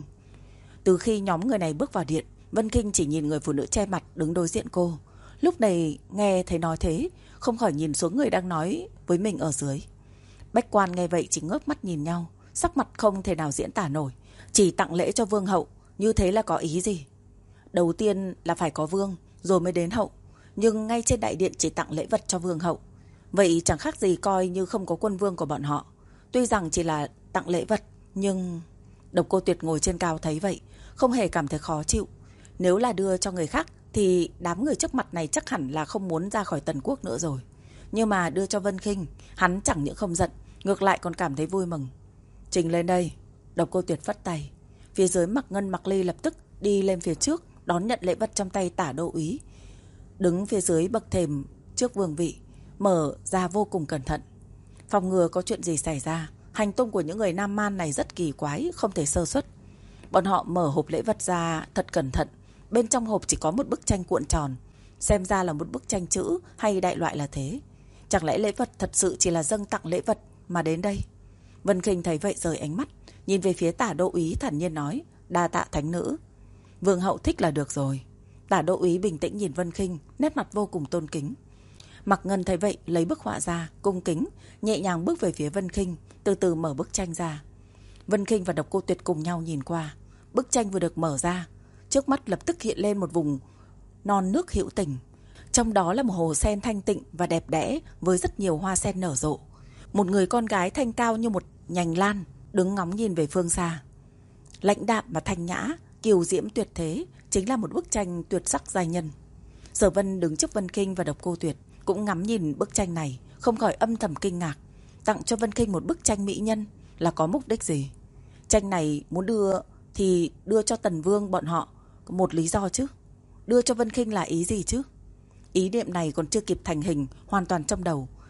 Từ khi nhóm người này bước vào điện, Vân Khinh chỉ nhìn người phụ nữ che mặt đứng đối diện cô. Lúc này nghe thấy nói thế, không khỏi nhìn xuống người đang nói với mình ở dưới. Bách quan nghe vậy chỉ ngước mắt nhìn nhau, sắc mặt không thể nào diễn tả nổi. Chỉ tặng lễ cho vương hậu, như thế là có ý gì? Đầu tiên là phải có vương, rồi mới đến hậu. Nhưng ngay trên đại điện chỉ tặng lễ vật cho vương hậu, vậy chẳng khác gì coi như không có quân vương của bọn họ. Tuy rằng chỉ là tặng lễ vật, nhưng... Độc Cô Tuyệt ngồi trên cao thấy vậy, không hề cảm thấy khó chịu. Nếu là đưa cho người khác thì đám người trước mặt này chắc hẳn là không muốn ra khỏi Tần Quốc nữa rồi. Nhưng mà đưa cho Vân Khinh, hắn chẳng những không giận, ngược lại còn cảm thấy vui mừng. "Trình lên đây." Độc Cô Tuyệt phất tay. Phía dưới Mặc Ngân Mặc Ly lập tức đi lên phía trước, đón nhận lễ vật trong tay tả đô úy, đứng phía dưới bậc thềm trước vương vị, mở ra vô cùng cẩn thận, phòng ngừa có chuyện gì xảy ra. Hành tung của những người Nam Man này rất kỳ quái, không thể sơ suất. Bọn họ mở hộp lễ vật ra thật cẩn thận. Bên trong hộp chỉ có một bức tranh cuộn tròn, xem ra là một bức tranh chữ hay đại loại là thế. Chẳng lẽ lễ vật thật sự chỉ là dâng tặng lễ vật mà đến đây? Vân Khinh thấy vậy rời ánh mắt, nhìn về phía tả đô úy thản nhiên nói: "Đa tạ thánh nữ. Vương hậu thích là được rồi." Tả đô úy bình tĩnh nhìn Vân Khinh, nét mặt vô cùng tôn kính. Mặc Ngân thấy vậy lấy bức họa ra, cung kính, nhẹ nhàng bước về phía Vân Khinh, từ từ mở bức tranh ra. Vân Khinh và Độc Cô Tuyệt cùng nhau nhìn qua. Bức tranh vừa được mở ra, trước mắt lập tức hiện lên một vùng non nước hữu tình. Trong đó là một hồ sen thanh tịnh và đẹp đẽ với rất nhiều hoa sen nở rộ. Một người con gái thanh cao như một nhành lan đứng ngóng nhìn về phương xa. Lãnh đạm mà thanh nhã, kiều diễm tuyệt thế, chính là một bức tranh tuyệt sắc giai nhân. Sở Vân đứng trước Vân Khinh và Độc Cô Tuyệt cũng ngắm nhìn bức tranh này, không khỏi âm thầm kinh ngạc. Tặng cho Vân Khinh một bức tranh mỹ nhân là có mục đích gì? Tranh này muốn đưa thì đưa cho Tần Vương bọn họ một lý do chứ. Đưa cho Vân Khinh là ý gì chứ? Ý niệm này còn chưa kịp thành hình hoàn toàn trong đầu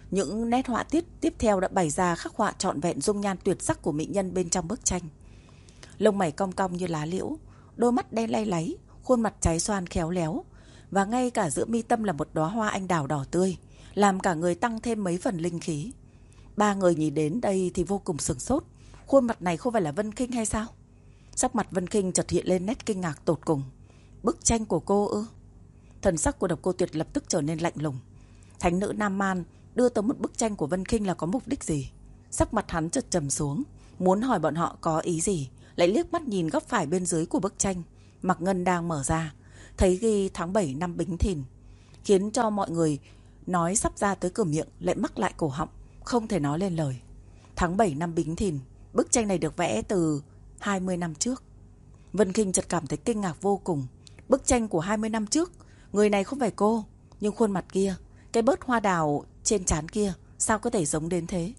Những nét họa tiết tiếp theo đã bày ra khắc họa trọn vẹn dung nhan tuyệt sắc của mỹ nhân bên trong bức tranh. Lông mày cong cong như lá liễu, đôi mắt đen lay láy, khuôn mặt trái xoan khéo léo, và ngay cả giữa mi tâm là một đóa hoa anh đào đỏ tươi, làm cả người tăng thêm mấy phần linh khí. Ba người nhìn đến đây thì vô cùng sửng sốt. Khuôn mặt này không phải là Vân Khinh hay sao? Sắc mặt Vân Khinh chợt hiện lên nét kinh ngạc tột cùng. Bức tranh của cô ư? Thần sắc của Độc Cô Tuyệt lập tức trở nên lạnh lùng. Thánh nữ Nam Man đưa tới một bức tranh của Vân Khinh là có mục đích gì? Sắc mặt hắn chợt trầm xuống, muốn hỏi bọn họ có ý gì, lại liếc mắt nhìn góc phải bên dưới của bức tranh. Mạc Ngân đang mở ra, thấy ghi tháng bảy năm Bính Thìn, khiến cho mọi người nói sắp ra tới cửa miệng lại mắc lại cổ họng, không thể nói lên lời. Tháng bảy năm Bính Thìn, bức tranh này được vẽ từ hai mươi năm trước. Vân Khinh chợt cảm thấy kinh ngạc vô cùng. Bức tranh của hai mươi năm trước, người này không phải cô, nhưng khuôn mặt kia, cái bớt hoa đào trên trán kia, sao có thể giống đến thế?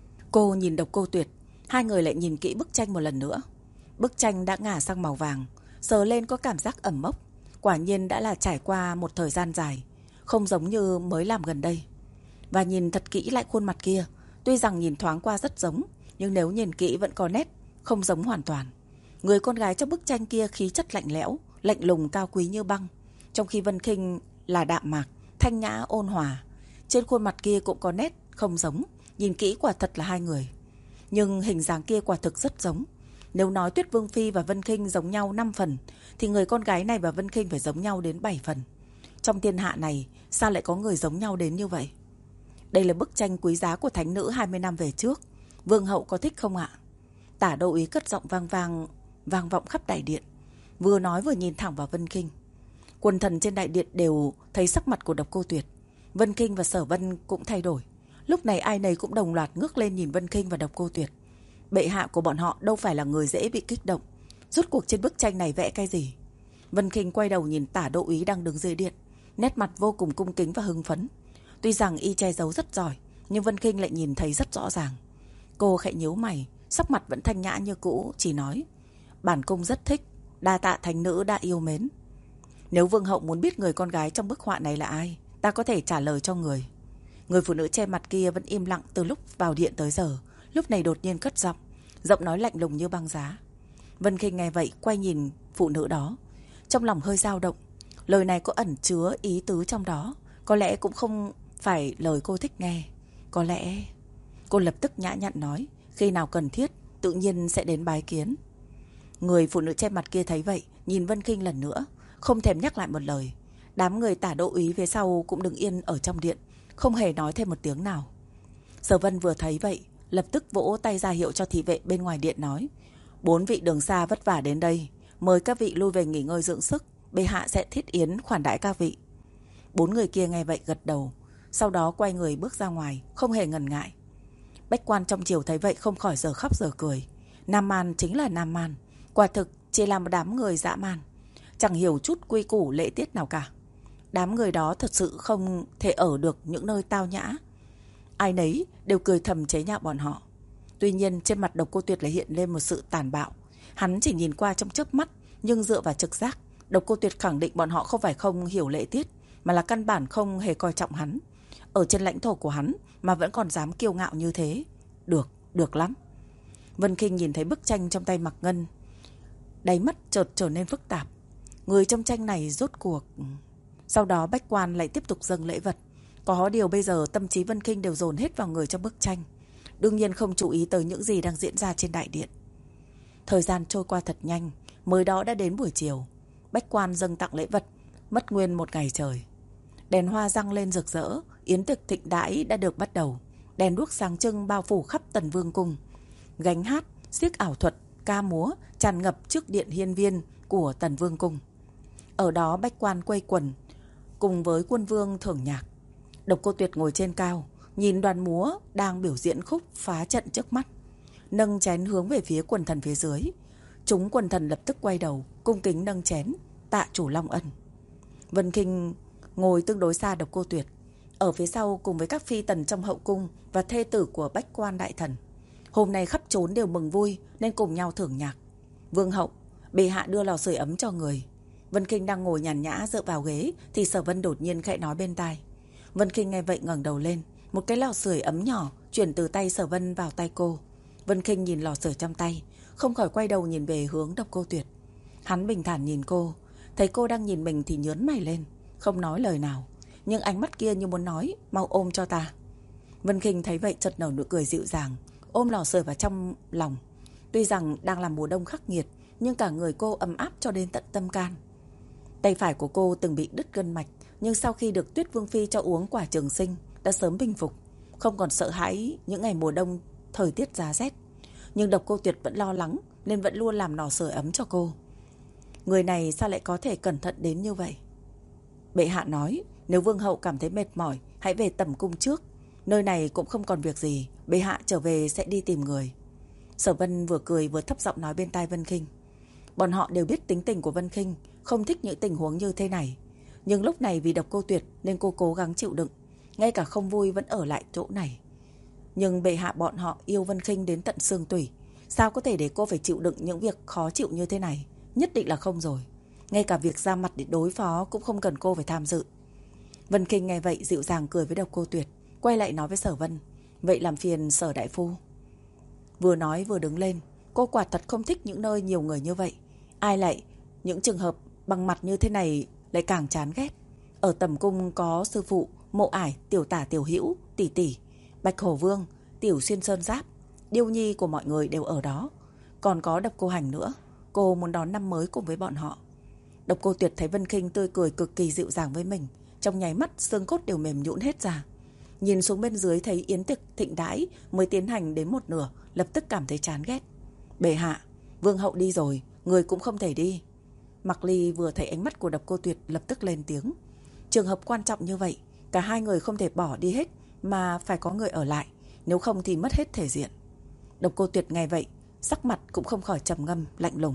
Cô nhìn Độc Cô Tuyệt, hai người lại nhìn kỹ bức tranh một lần nữa. Bức tranh đã ngả sang màu vàng, sờ lên có cảm giác ẩm mốc. Quả nhiên đã là trải qua một thời gian dài, không giống như mới làm gần đây. Và nhìn thật kỹ lại khuôn mặt kia, tuy rằng nhìn thoáng qua rất giống, nhưng nếu nhìn kỹ vẫn có nét không giống hoàn toàn. Người con gái trong bức tranh kia khí chất lạnh lẽo, lạnh lùng cao quý như băng, trong khi Vân Khinh là đạm mạc, thanh nhã ôn hòa. Trên khuôn mặt kia cũng có nét không giống, nhìn kỹ quả thật là hai người. Nhưng hình dáng kia quả thực rất giống. Nếu nói Tuyết Vương Phi và Vân Khinh giống nhau năm phần, thì người con gái này và Vân Khinh phải giống nhau đến bảy phần. Trong thiên hạ này, sao lại có người giống nhau đến như vậy? Đây là bức tranh quý giá của thánh nữ hai mươi năm về trước. Vương hậu có thích không ạ? Tả Đô úy cất giọng vang vang, vang vọng khắp đại điện, vừa nói vừa nhìn thẳng vào Vân Khinh. Quần thần trên đại điện đều thấy sắc mặt của Độc Cô Tuyệt. Vân Khinh và Sở Vân cũng thay đổi. Lúc này ai nấy cũng đồng loạt ngước lên nhìn Vân Khinh và Độc Cô Tuyệt. Bệ hạ của bọn họ đâu phải là người dễ bị kích động. Rốt cuộc trên bức tranh này vẽ cái gì? Vân Khinh quay đầu nhìn Tả Đô úy đang đứng dưới điện, nét mặt vô cùng cung kính và hưng phấn. Tuy rằng y che giấu rất giỏi, nhưng Vân Khinh lại nhìn thấy rất rõ ràng. Cô khẽ nhíu mày, sắc mặt vẫn thanh nhã như cũ, chỉ nói: bản cung rất thích, đa tạ thánh nữ đã yêu mến. Nếu vương hậu muốn biết người con gái trong bức họa này là ai, ta có thể trả lời cho người. Người phụ nữ che mặt kia vẫn im lặng từ lúc vào điện tới giờ, lúc này đột nhiên cất giọng, giọng nói lạnh lùng như băng giá. Vân Khinh nghe vậy quay nhìn phụ nữ đó, trong lòng hơi dao động. Lời này có ẩn chứa ý tứ trong đó, có lẽ cũng không phải lời cô thích nghe. Có lẽ... Cô lập tức nhã nhặn nói: khi nào cần thiết tự nhiên sẽ đến bái kiến. Người phụ nữ che mặt kia thấy vậy, nhìn Vân Khinh lần nữa, không thèm nhắc lại một lời. Đám người Tả Đô úy phía sau cũng đứng yên ở trong điện, không hề nói thêm một tiếng nào. Sở Vân vừa thấy vậy, lập tức vỗ tay ra hiệu cho thị vệ bên ngoài điện, nói: bốn vị đường xa vất vả đến đây, mời các vị lui về nghỉ ngơi dưỡng sức, bệ hạ sẽ thiết yến khoản đãi các vị. Bốn người kia nghe vậy gật đầu, sau đó quay người bước ra ngoài, không hề ngần ngại. Bách quan trong triều thấy vậy không khỏi giờ khóc giờ cười. Nam Man chính là Nam Man, quả thực chỉ là một đám người dã man, chẳng hiểu chút quy củ lễ tiết nào cả. Đám người đó thật sự không thể ở được những nơi tao nhã. Ai nấy đều cười thầm chế nhạo bọn họ. Tuy nhiên trên mặt Độc Cô Tuyệt lại hiện lên một sự tàn bạo. Hắn chỉ nhìn qua trong chớp mắt, nhưng dựa vào trực giác, Độc Cô Tuyệt khẳng định bọn họ không phải không hiểu lễ tiết, mà là căn bản không hề coi trọng hắn. Ở trên lãnh thổ của hắn mà vẫn còn dám kiêu ngạo như thế. Được, được lắm. Vân Khinh nhìn thấy bức tranh trong tay Mạc Ngân, đáy mắt chợt trở nên phức tạp. Người trong tranh này rốt cuộc... Sau đó bách quan lại tiếp tục dâng lễ vật. Có điều bây giờ tâm trí Vân Khinh đều dồn hết vào người trong bức tranh, đương nhiên không chú ý tới những gì đang diễn ra trên đại điện. Thời gian trôi qua thật nhanh, mới đó đã đến buổi chiều. Bách quan dâng tặng lễ vật, mất nguyên một ngày trời. Đèn hoa răng lên rực rỡ, yến tiệc thịnh đãi đã được bắt đầu. Đèn đuốc sáng trưng bao phủ khắp Tần Vương cung. Gánh hát, xiếc ảo thuật, ca múa tràn ngập trước điện hiên viên của Tần Vương cung. Ở đó bách quan quây quần cùng với quân vương thưởng nhạc. Độc Cô Tuyệt ngồi trên cao, nhìn đoàn múa đang biểu diễn khúc phá trận trước mắt, nâng chén hướng về phía quần thần phía dưới. Chúng quần thần lập tức quay đầu, cung kính nâng chén, tạ chủ long ân. Vân Khinh ngồi tương đối xa Độc Cô Tuyệt, ở phía sau cùng với các phi tần trong hậu cung và thê tử của bách quan đại thần. Hôm nay khắp trốn đều mừng vui nên cùng nhau thưởng nhạc. Vương hậu, bệ hạ đưa lò sưởi ấm cho người. Vân Khinh đang ngồi nhàn nhã dựa vào ghế thì Sở Vân đột nhiên khẽ nói bên tai. Vân Khinh nghe vậy ngẩng đầu lên, Một cái lò sưởi ấm nhỏ chuyển từ tay Sở Vân vào tay cô. Vân Khinh nhìn lò sưởi trong tay, không khỏi quay đầu nhìn về hướng Độc Cô Tuyệt. Hắn bình thản nhìn cô, thấy cô đang nhìn mình thì nhớn mày lên, không nói lời nào, nhưng ánh mắt kia như muốn nói, mau ôm cho ta. Vân Khinh thấy vậy chợt nở nụ cười dịu dàng, ôm lò sưởi vào trong lòng. Tuy rằng đang là mùa đông khắc nghiệt, nhưng cả người cô ấm áp cho đến tận tâm can. Tay phải của cô từng bị đứt gân mạch, nhưng sau khi được Tuyết Vương Phi cho uống quả trường sinh đã sớm bình phục, không còn sợ hãi những ngày mùa đông thời tiết giá rét. Nhưng Độc Cô Tuyệt vẫn lo lắng nên vẫn luôn làm lò sưởi ấm cho cô. Người này sao lại có thể cẩn thận đến như vậy? Bệ hạ nói, nếu vương hậu cảm thấy mệt mỏi, hãy về tẩm cung trước. Nơi này cũng không còn việc gì, bệ hạ trở về sẽ đi tìm người. Sở Vân vừa cười vừa thấp giọng nói bên tai Vân Khinh. Bọn họ đều biết tính tình của Vân Khinh, không thích những tình huống như thế này. Nhưng lúc này vì Độc Cô Tuyệt nên cô cố gắng chịu đựng, ngay cả không vui vẫn ở lại chỗ này. Nhưng bệ hạ bọn họ yêu Vân Khinh đến tận xương tủy, sao có thể để cô phải chịu đựng những việc khó chịu như thế này? Nhất định là không rồi. Ngay cả việc ra mặt để đối phó cũng không cần cô phải tham dự. Vân Khinh nghe vậy dịu dàng cười với Độc Cô Tuyệt, quay lại nói với Sở Vân. Vậy làm phiền Sở đại phu. Vừa nói vừa đứng lên. Cô quả thật không thích những nơi nhiều người như vậy. Ai lại những trường hợp bằng mặt như thế này lại càng chán ghét. Ở tẩm cung có sư phụ, Mộ Ải, Tiểu Tả, Tiểu Hữu, Tỷ Tỷ, Bạch Hổ Vương, Tiểu Xuyên Sơn Giáp, Điêu Nhi của mọi người đều ở đó. Còn có Độc Cô Hành nữa. Cô muốn đón năm mới cùng với bọn họ. Độc Cô Tuyệt thấy Vân Khinh tươi cười cực kỳ dịu dàng với mình, trong nháy mắt xương cốt đều mềm nhũn hết ra. Nhìn xuống bên dưới thấy yến tiệc thịnh đãi mới tiến hành đến một nửa, lập tức cảm thấy chán ghét. Bệ hạ, vương hậu đi rồi, người cũng không thể đi. Mạc Ly vừa thấy ánh mắt của Độc Cô Tuyệt lập tức lên tiếng. Trường hợp quan trọng như vậy, cả hai người không thể bỏ đi hết, mà phải có người ở lại, nếu không thì mất hết thể diện. Độc Cô Tuyệt nghe vậy, sắc mặt cũng không khỏi trầm ngâm, lạnh lùng.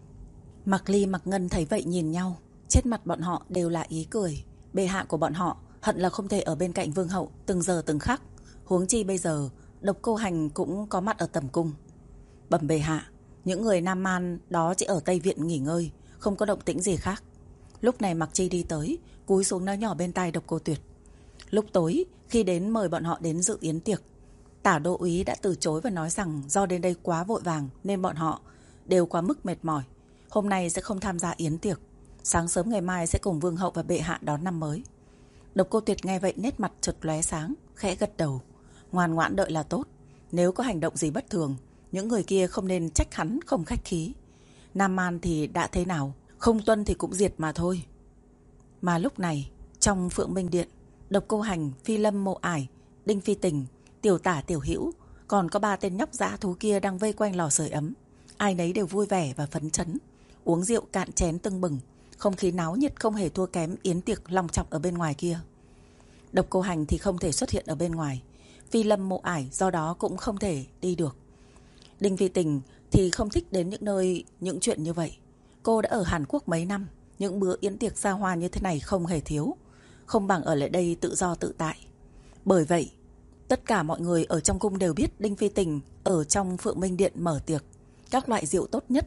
Mạc Ly, Mạc Ngân thấy vậy nhìn nhau, trên mặt bọn họ đều là ý cười. Bệ hạ của bọn họ hận là không thể ở bên cạnh vương hậu từng giờ từng khắc, huống chi bây giờ Độc Cô Hành cũng có mặt ở tẩm cung. Bẩm bệ hạ, những người Nam Man đó chỉ ở Tây Viện nghỉ ngơi, không có động tĩnh gì khác. Lúc này Mạc Chi đi tới, cúi xuống nói nhỏ bên tai Độc Cô Tuyệt. Lúc tối khi đến mời bọn họ đến dự yến tiệc, Tả đô úy đã từ chối và nói rằng do đến đây quá vội vàng nên bọn họ đều quá mức mệt mỏi, hôm nay sẽ không tham gia yến tiệc. Sáng sớm ngày mai sẽ cùng vương hậu và bệ hạ đón năm mới. Độc Cô Tuyệt nghe vậy nét mặt chợt lóe sáng, khẽ gật đầu. Ngoan ngoãn đợi là tốt. Nếu có hành động gì bất thường, những người kia không nên trách hắn không khách khí. Nam Man thì đã thế nào, không tuân thì cũng diệt mà thôi. Mà lúc này trong Phượng Minh Điện, Độc Cô Hành, Phi Lâm, Mộ Ải, Đinh Phi Tình, Tiểu Tả, Tiểu Hữu, còn có ba tên nhóc dã thú kia đang vây quanh lò sưởi ấm. Ai nấy đều vui vẻ và phấn chấn, uống rượu cạn chén tưng bừng, không khí náo nhiệt không hề thua kém yến tiệc long trọng ở bên ngoài kia. Độc Cô Hành thì không thể xuất hiện ở bên ngoài, Phi Lâm, Mộ Ải do đó cũng không thể đi được. Đinh Phi Tình thì không thích đến những nơi những chuyện như vậy. Cô đã ở Hàn Quốc mấy năm, những bữa yến tiệc xa hoa như thế này không hề thiếu, không bằng ở lại đây tự do tự tại. Bởi vậy tất cả mọi người ở trong cung đều biết Đinh Phi Tình ở trong Phượng Minh Điện mở tiệc, các loại rượu tốt nhất.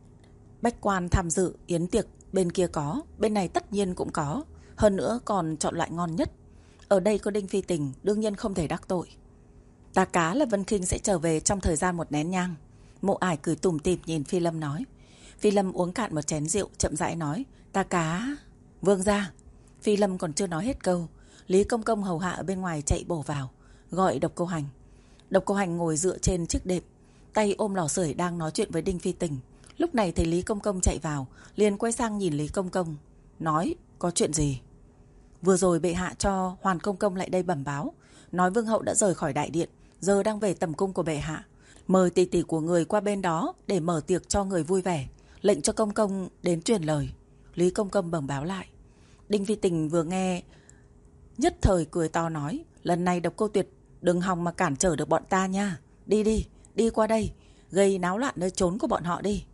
Bách quan tham dự yến tiệc, bên kia có, bên này tất nhiên cũng có, hơn nữa còn chọn loại ngon nhất. Ở đây có Đinh Phi Tình, đương nhiên không thể đắc tội. Ta cá là Vân Khinh sẽ trở về trong thời gian một nén nhang. Mộ Ải cười tủm tỉm nhìn Phi Lâm nói. Phi Lâm uống cạn một chén rượu, chậm rãi nói. Ta cá... Vương gia. Phi Lâm còn chưa nói hết câu, Lý Công Công hầu hạ ở bên ngoài chạy bổ vào, gọi Độc Cô Hành. Độc Cô Hành ngồi dựa trên chiếc đệm, tay ôm lò sưởi đang nói chuyện với Đinh Phi Tình. Lúc này thấy Lý Công Công chạy vào, liền quay sang nhìn Lý Công Công, nói có chuyện gì? Vừa rồi bệ hạ cho Hoàn Công Công lại đây bẩm báo, nói vương hậu đã rời khỏi đại điện, giờ đang về tầm cung của bệ hạ, mời tỷ tỷ của người qua bên đó để mở tiệc cho người vui vẻ, lệnh cho Công Công đến truyền lời. Lý Công Công bẩm báo lại. Đinh Phi Tình vừa nghe nhất thời cười to nói, lần này Độc Cô Tuyệt đừng hòng mà cản trở được bọn ta nha. Đi đi, đi qua đây, gây náo loạn nơi trốn của bọn họ đi.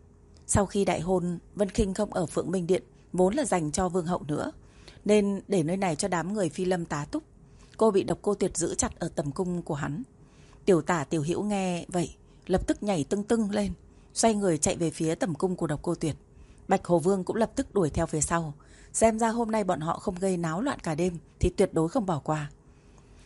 Sau khi đại hôn, Vân Khinh không ở Phượng Minh Điện, vốn là dành cho vương hậu nữa, nên để nơi này cho đám người Phi Lâm tá túc. Cô bị Độc Cô Tuyệt giữ chặt ở tầm cung của hắn. Tiểu Tả, Tiểu Hữu nghe vậy lập tức nhảy tưng tưng lên, xoay người chạy về phía tầm cung của Độc Cô Tuyệt. Bạch Hổ Vương cũng lập tức đuổi theo phía sau. Xem ra hôm nay bọn họ không gây náo loạn cả đêm thì tuyệt đối không bỏ qua.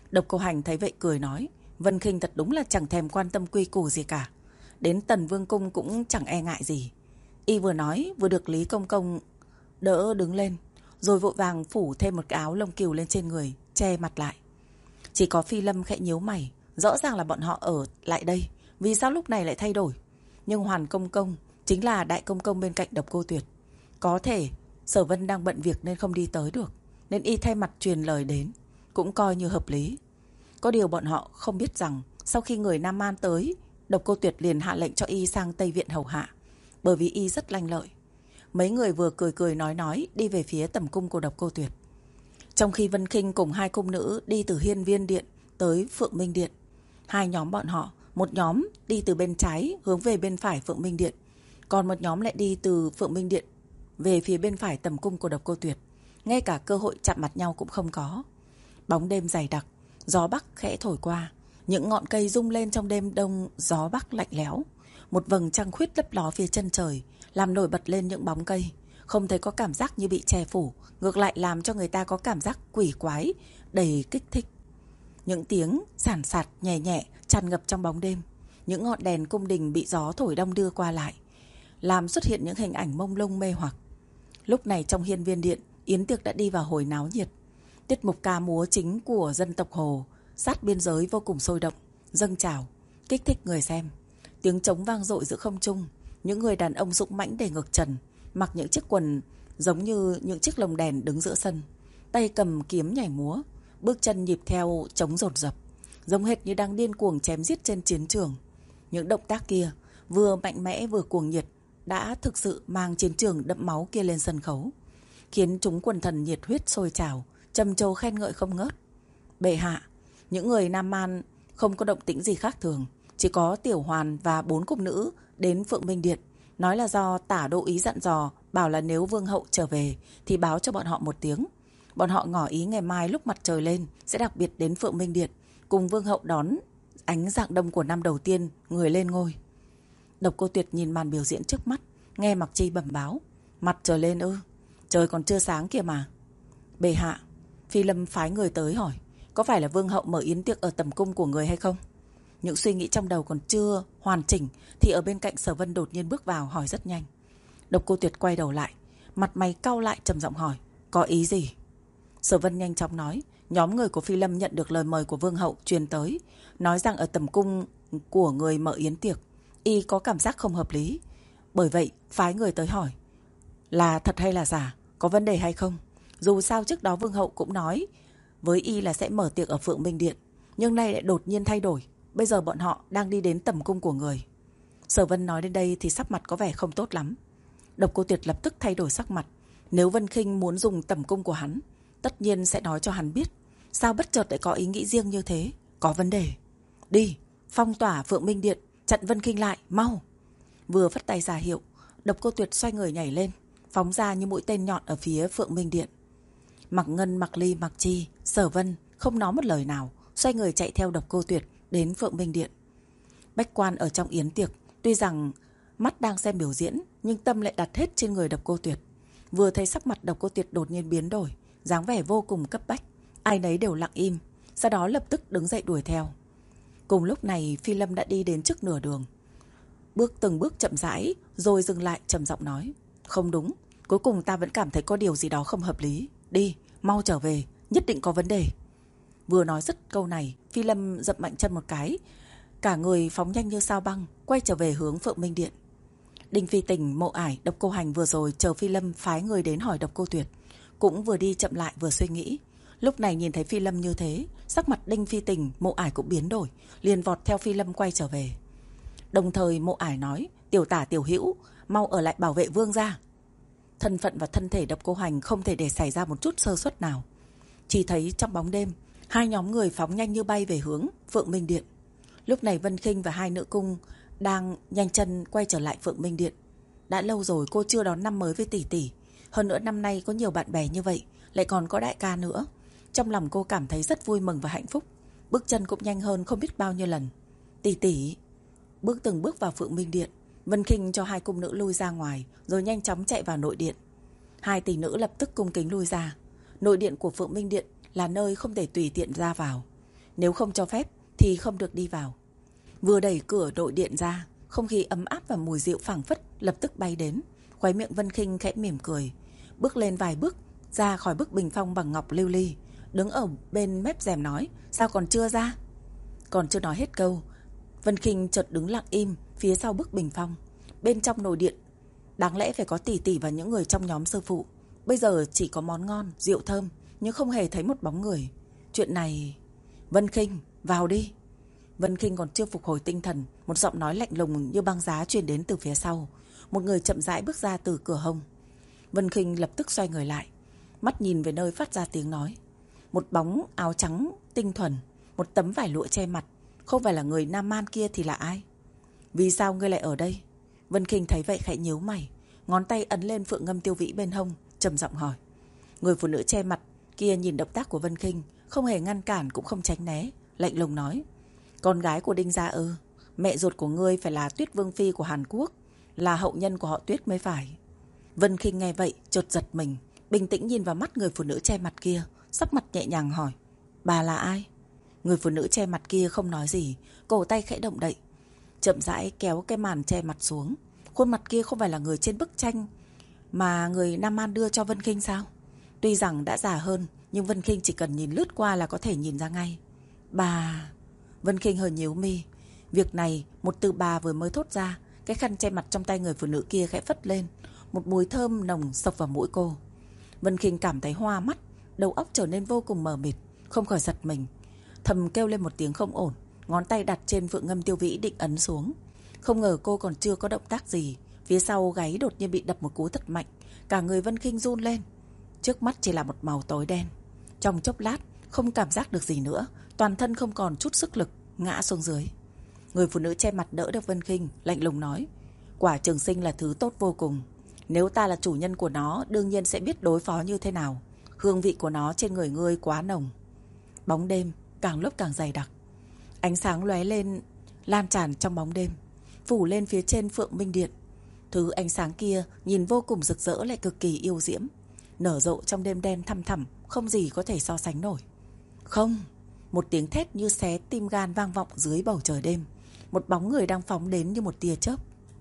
Độc Cô Hành thấy vậy cười nói, Vân Khinh thật đúng là chẳng thèm quan tâm quy củ gì cả. Đến Tần Vương Cung cũng chẳng e ngại gì. Y vừa nói vừa được Lý Công Công đỡ đứng lên, rồi vội vàng phủ thêm một cái áo lông cừu lên trên người, che mặt lại. Chỉ có Phi Lâm khẽ nhíu mày, rõ ràng là bọn họ ở lại đây, vì sao lúc này lại thay đổi? Nhưng Hoàn Công Công chính là đại công công bên cạnh Độc Cô Tuyệt. Có thể Sở Vân đang bận việc nên không đi tới được, nên y thay mặt truyền lời đến, cũng coi như hợp lý. Có điều bọn họ không biết rằng sau khi người Nam Man tới, Độc Cô Tuyệt liền hạ lệnh cho y sang Tây Viện hầu hạ, bởi vì y rất lanh lợi. Mấy người vừa cười cười nói nói đi về phía tẩm cung của Độc Cô Tuyệt. Trong khi Vân Khinh cùng hai cung nữ đi từ Hiên Viên Điện tới Phượng Minh Điện, hai nhóm bọn họ, một nhóm đi từ bên trái hướng về bên phải Phượng Minh Điện, còn một nhóm lại đi từ Phượng Minh Điện về phía bên phải tẩm cung của Độc Cô Tuyệt. Ngay cả cơ hội chạm mặt nhau cũng không có. Bóng đêm dày đặc, gió bắc khẽ thổi qua, những ngọn cây rung lên trong đêm đông gió bắc lạnh lẽo. Một vầng trăng khuyết lấp ló phía chân trời, làm nổi bật lên những bóng cây, không thấy có cảm giác như bị che phủ, ngược lại làm cho người ta có cảm giác quỷ quái, đầy kích thích. Những tiếng sàn sạt nhẹ nhẹ tràn ngập trong bóng đêm, những ngọn đèn cung đình bị gió thổi đong đưa qua lại, làm xuất hiện những hình ảnh mông lung mê hoặc. Lúc này trong Hiên Viên Điện, yến tiệc đã đi vào hồi náo nhiệt. Tiết mục ca múa chính của dân tộc Hồ sát biên giới vô cùng sôi động, dâng trào, kích thích người xem. Tiếng trống vang dội giữa không trung, những người đàn ông dũng mãnh để ngược trần, mặc những chiếc quần giống như những chiếc lồng đèn đứng giữa sân, tay cầm kiếm nhảy múa, bước chân nhịp theo trống dồn dập, giống hệt như đang điên cuồng chém giết trên chiến trường. Những động tác kia vừa mạnh mẽ vừa cuồng nhiệt đã thực sự mang chiến trường đẫm máu kia lên sân khấu, khiến chúng quần thần nhiệt huyết sôi trào, trầm trồ khen ngợi không ngớt. Bệ hạ, những người Nam Man không có động tĩnh gì khác thường, chỉ có Tiểu Hoàn và bốn cung nữ đến Phượng Minh Điện, nói là do Tả Đô Ý dặn dò, bảo là nếu Vương hậu trở về thì báo cho bọn họ một tiếng. Bọn họ ngỏ ý ngày mai lúc mặt trời lên sẽ đặc biệt đến Phượng Minh Điện, cùng Vương hậu đón ánh dạng đông của năm đầu tiên người lên ngôi. Độc Cô Tuyệt nhìn màn biểu diễn trước mắt, nghe Mặc Chi bẩm báo, mặt trời lên ư? Trời còn chưa sáng kìa mà. Bệ hạ, Phi Lâm phái người tới hỏi, có phải là Vương hậu mở yến tiệc ở tầm cung của người hay không? Những suy nghĩ trong đầu còn chưa hoàn chỉnh thì ở bên cạnh Sở Vân đột nhiên bước vào hỏi rất nhanh. Độc Cô Tuyệt quay đầu lại, mặt mày cau lại trầm giọng hỏi, có ý gì? Sở Vân nhanh chóng nói, nhóm người của Phi Lâm nhận được lời mời của Vương hậu truyền tới, nói rằng ở tầm cung của người mở yến tiệc, y có cảm giác không hợp lý, bởi vậy phái người tới hỏi, là thật hay là giả, có vấn đề hay không? Dù sao trước đó Vương hậu cũng nói với y là sẽ mở tiệc ở Phượng Minh Điện, nhưng nay lại đột nhiên thay đổi. Bây giờ bọn họ đang đi đến tầm cung của người. Sở Vân nói đến đây thì sắc mặt có vẻ không tốt lắm. Độc Cô Tuyệt lập tức thay đổi sắc mặt. Nếu Vân Khinh muốn dùng tầm cung của hắn, tất nhiên sẽ nói cho hắn biết. Sao bất chợt lại có ý nghĩ riêng như thế? Có vấn đề. Đi, phong tỏa Phượng Minh Điện, chặn Vân Khinh lại, mau. Vừa phất tay ra hiệu, Độc Cô Tuyệt xoay người nhảy lên, phóng ra như mũi tên nhọn ở phía Phượng Minh Điện. Mặc Ngân, Mặc Ly, Mặc Chi, Sở Vân không nói một lời nào, xoay người chạy theo Độc Cô Tuyệt đến Phượng Minh Điện. Bách quan ở trong yến tiệc, tuy rằng mắt đang xem biểu diễn, nhưng tâm lại đặt hết trên người Độc Cô Tuyệt. Vừa thấy sắc mặt Độc Cô Tuyệt đột nhiên biến đổi, dáng vẻ vô cùng cấp bách, ai nấy đều lặng im, sau đó lập tức đứng dậy đuổi theo. Cùng lúc này Phi Lâm đã đi đến trước nửa đường, bước từng bước chậm rãi, rồi dừng lại trầm giọng nói, không đúng, cuối cùng ta vẫn cảm thấy có điều gì đó không hợp lý. Đi, mau trở về, nhất định có vấn đề. Vừa nói dứt câu này, Phi Lâm dậm mạnh chân một cái, cả người phóng nhanh như sao băng, quay trở về hướng Phượng Minh Điện. Đinh Phi Tình, Mộ Ải, Độc Cô Hành vừa rồi chờ Phi Lâm phái người đến hỏi Độc Cô Tuyệt, cũng vừa đi chậm lại vừa suy nghĩ. Lúc này nhìn thấy Phi Lâm như thế, sắc mặt Đinh Phi Tình, Mộ Ải cũng biến đổi, liền vọt theo Phi Lâm quay trở về. Đồng thời Mộ Ải nói, Tiểu Tả, Tiểu Hữu, mau ở lại bảo vệ Vương gia. Thân phận và thân thể Độc Cô Hành không thể để xảy ra một chút sơ suất nào. Chỉ thấy trong bóng đêm, hai nhóm người phóng nhanh như bay về hướng Phượng Minh Điện. Lúc này Vân Khinh và hai nữ cung đang nhanh chân quay trở lại Phượng Minh Điện. Đã lâu rồi cô chưa đón năm mới với tỷ tỷ, hơn nữa năm nay có nhiều bạn bè như vậy, lại còn có đại ca nữa. Trong lòng cô cảm thấy rất vui mừng và hạnh phúc, bước chân cũng nhanh hơn không biết bao nhiêu lần. Tỷ tỷ. Bước từng bước vào Phượng Minh Điện, Vân Khinh cho hai cung nữ lui ra ngoài, rồi nhanh chóng chạy vào nội điện. Hai tỷ nữ lập tức cung kính lui ra. Nội điện của Phượng Minh Điện là nơi không thể tùy tiện ra vào. Nếu không cho phép thì không được đi vào. Vừa đẩy cửa nội điện ra, không khí ấm áp và mùi rượu phảng phất lập tức bay đến. Khóe miệng Vân Khinh khẽ mỉm cười, bước lên vài bước ra khỏi bức bình phong bằng ngọc lưu ly, đứng ở bên mép rèm nói: sao còn chưa ra? Còn chưa nói hết câu, Vân Khinh chợt đứng lặng im phía sau bức bình phong. Bên trong nội điện đáng lẽ phải có tỷ tỷ và những người trong nhóm sư phụ, bây giờ chỉ có món ngon, rượu thơm, nhưng không hề thấy một bóng người. Chuyện này... Vân Khinh, vào đi. Vân Khinh còn chưa phục hồi tinh thần, một giọng nói lạnh lùng như băng giá truyền đến từ phía sau. Một người chậm rãi bước ra từ cửa hông. Vân Khinh lập tức xoay người lại, mắt nhìn về nơi phát ra tiếng nói. Một bóng áo trắng tinh thuần, một tấm vải lụa che mặt. Không phải là người Nam Man kia thì là ai? Vì sao ngươi lại ở đây? Vân Khinh thấy vậy khẽ nhíu mày, ngón tay ấn lên phượng ngâm tiêu vĩ bên hông, trầm giọng hỏi. Người phụ nữ che mặt kia nhìn động tác của Vân Khinh, không hề ngăn cản cũng không tránh né, lạnh lùng nói: con gái của Đinh gia ư? Mẹ ruột của ngươi phải là Tuyết Vương phi của Hàn Quốc, là hậu nhân của họ Tuyết mới phải. Vân Khinh nghe vậy chợt giật mình, bình tĩnh nhìn vào mắt người phụ nữ che mặt kia, sắc mặt nhẹ nhàng hỏi: bà là ai? Người phụ nữ che mặt kia không nói gì, cổ tay khẽ động đậy, chậm rãi kéo cái màn che mặt xuống. Khuôn mặt kia không phải là người trên bức tranh mà người Nam Man đưa cho Vân Khinh sao? Tuy rằng đã già hơn, nhưng Vân Khinh chỉ cần nhìn lướt qua là có thể nhìn ra ngay. Bà... Vân Khinh hơi nhíu mi. Việc này, một từ bà vừa mới thốt ra, cái khăn che mặt trong tay người phụ nữ kia khẽ phất lên, một mùi thơm nồng xộc vào mũi cô. Vân Khinh cảm thấy hoa mắt, đầu óc trở nên vô cùng mờ mịt, không khỏi giật mình, thầm kêu lên một tiếng không ổn, ngón tay đặt trên phượng ngâm tiêu vĩ định ấn xuống. Không ngờ cô còn chưa có động tác gì, phía sau gáy đột nhiên bị đập một cú thật mạnh, cả người Vân Khinh run lên. Trước mắt chỉ là một màu tối đen. Trong chốc lát không cảm giác được gì nữa, toàn thân không còn chút sức lực, ngã xuống dưới. Người phụ nữ che mặt đỡ được Vân Khinh, lạnh lùng nói: quả trường sinh là thứ tốt vô cùng. Nếu ta là chủ nhân của nó, đương nhiên sẽ biết đối phó như thế nào. Hương vị của nó trên người ngươi quá nồng. Bóng đêm càng lúc càng dày đặc, ánh sáng lóe lên, lan tràn trong bóng đêm, phủ lên phía trên Phượng Minh Điện. Thứ ánh sáng kia nhìn vô cùng rực rỡ lại cực kỳ yêu diễm, nở rộ trong đêm đen thăm thẳm, không gì có thể so sánh nổi. Không, một tiếng thét như xé tim gan vang vọng dưới bầu trời đêm. Một bóng người đang phóng đến như một tia chớp.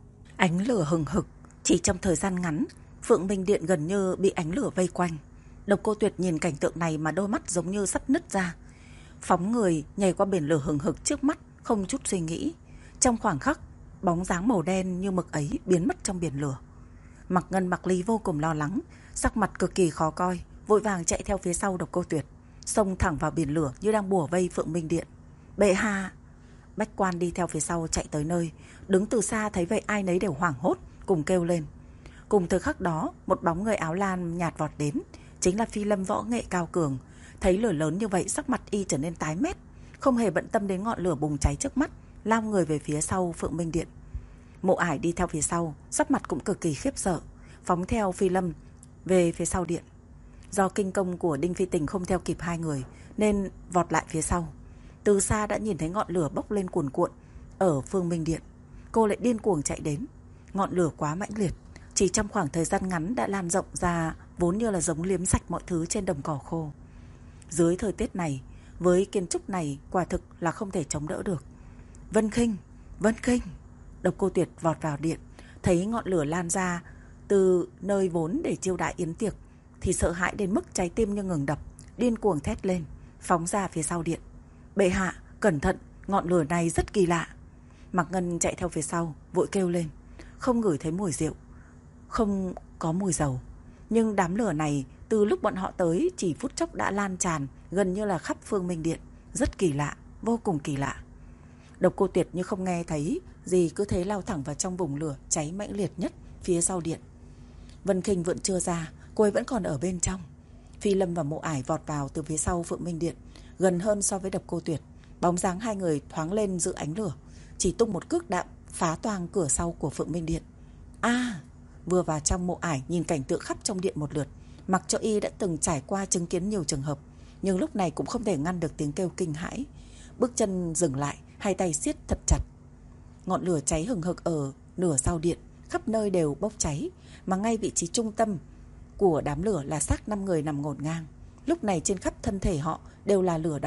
Ánh lửa hừng hực, chỉ trong thời gian ngắn, Phượng Minh Điện gần như bị ánh lửa vây quanh. Độc Cô Tuyệt nhìn cảnh tượng này mà đôi mắt giống như sắp nứt ra. Phóng người nhảy qua biển lửa hừng hực trước mắt, không chút suy nghĩ. Trong khoảng khắc, bóng dáng màu đen như mực ấy biến mất trong biển lửa. Mặc Ngân Mặc Ly vô cùng lo lắng, sắc mặt cực kỳ khó coi, vội vàng chạy theo phía sau Độc Cô Tuyệt, xông thẳng vào biển lửa như đang bủa vây Phượng Minh Điện. Bệ hạ! Bách Quan đi theo phía sau chạy tới nơi, đứng từ xa thấy vậy ai nấy đều hoảng hốt, cùng kêu lên. Cùng thời khắc đó, một bóng người áo lam nhạt vọt đến, chính là Phi Lâm võ nghệ cao cường. Thấy lửa lớn như vậy, sắc mặt y trở nên tái mét, không hề bận tâm đến ngọn lửa bùng cháy trước mắt, lao người về phía sau Phượng Minh Điện. Mộ Ải đi theo phía sau, sắc mặt cũng cực kỳ khiếp sợ, phóng theo Phi Lâm về phía sau điện. Do kinh công của Đinh Phi Tình không theo kịp hai người nên vọt lại phía sau. Từ xa đã nhìn thấy ngọn lửa bốc lên cuồn cuộn ở Phượng Minh Điện. Cô lại điên cuồng chạy đến. Ngọn lửa quá mãnh liệt, chỉ trong khoảng thời gian ngắn đã lan rộng ra, vốn như là giống liếm sạch mọi thứ trên đồng cỏ khô. Dưới thời tiết này, với kiến trúc này, quả thực là không thể chống đỡ được. Vân Khinh, Vân Khinh! Độc Cô Tuyệt vọt vào điện, thấy ngọn lửa lan ra từ nơi vốn để chiêu đãi yến tiệc, thì sợ hãi đến mức trái tim như ngừng đập, điên cuồng thét lên, phóng ra phía sau điện. Bệ hạ, cẩn thận, ngọn lửa này rất kỳ lạ. Mạc Ngân chạy theo phía sau, vội kêu lên. Không ngửi thấy mùi rượu, không có mùi dầu, nhưng đám lửa này từ lúc bọn họ tới chỉ phút chốc đã lan tràn gần như là khắp Phượng Minh Điện. Rất kỳ lạ, vô cùng kỳ lạ. Độc Cô Tuyệt như không nghe thấy gì, cứ thế lao thẳng vào trong vùng lửa cháy mãnh liệt nhất phía sau điện. Vân Khinh vẫn chưa ra, cô ấy vẫn còn ở bên trong. Phi Lâm và Mộ Ải vọt vào từ phía sau Phượng Minh Điện, gần hơn so với Độc Cô Tuyệt. Bóng dáng hai người thoáng lên giữa ánh lửa, chỉ tung một cước đạm phá toang cửa sau của Phượng Minh Điện. A! À, vừa vào trong, Mộ Ải nhìn cảnh tượng khắp trong điện một lượt, mặc cho y đã từng trải qua chứng kiến nhiều trường hợp, nhưng lúc này cũng không thể ngăn được tiếng kêu kinh hãi. Bước chân dừng lại, hai tay siết thật chặt. Ngọn lửa cháy hừng hực ở nửa sau điện, khắp nơi đều bốc cháy, mà ngay vị trí trung tâm của đám lửa là xác năm người nằm ngổn ngang. Lúc này trên khắp thân thể họ đều là lửa đỏ,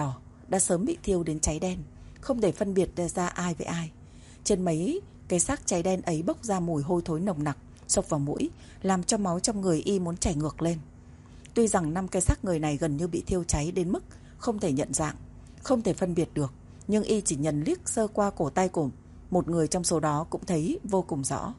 đã sớm bị thiêu đến cháy đen, không thể phân biệt ra ai với ai. Trên mấy cái xác cháy đen ấy bốc ra mùi hôi thối nồng nặc, xộc vào mũi, làm cho máu trong người y muốn chảy ngược lên. Tuy rằng năm cái xác người này gần như bị thiêu cháy đến mức không thể nhận dạng, không thể phân biệt được, nhưng y chỉ nhìn liếc sơ qua cổ tay của một người trong số đó cũng thấy vô cùng rõ.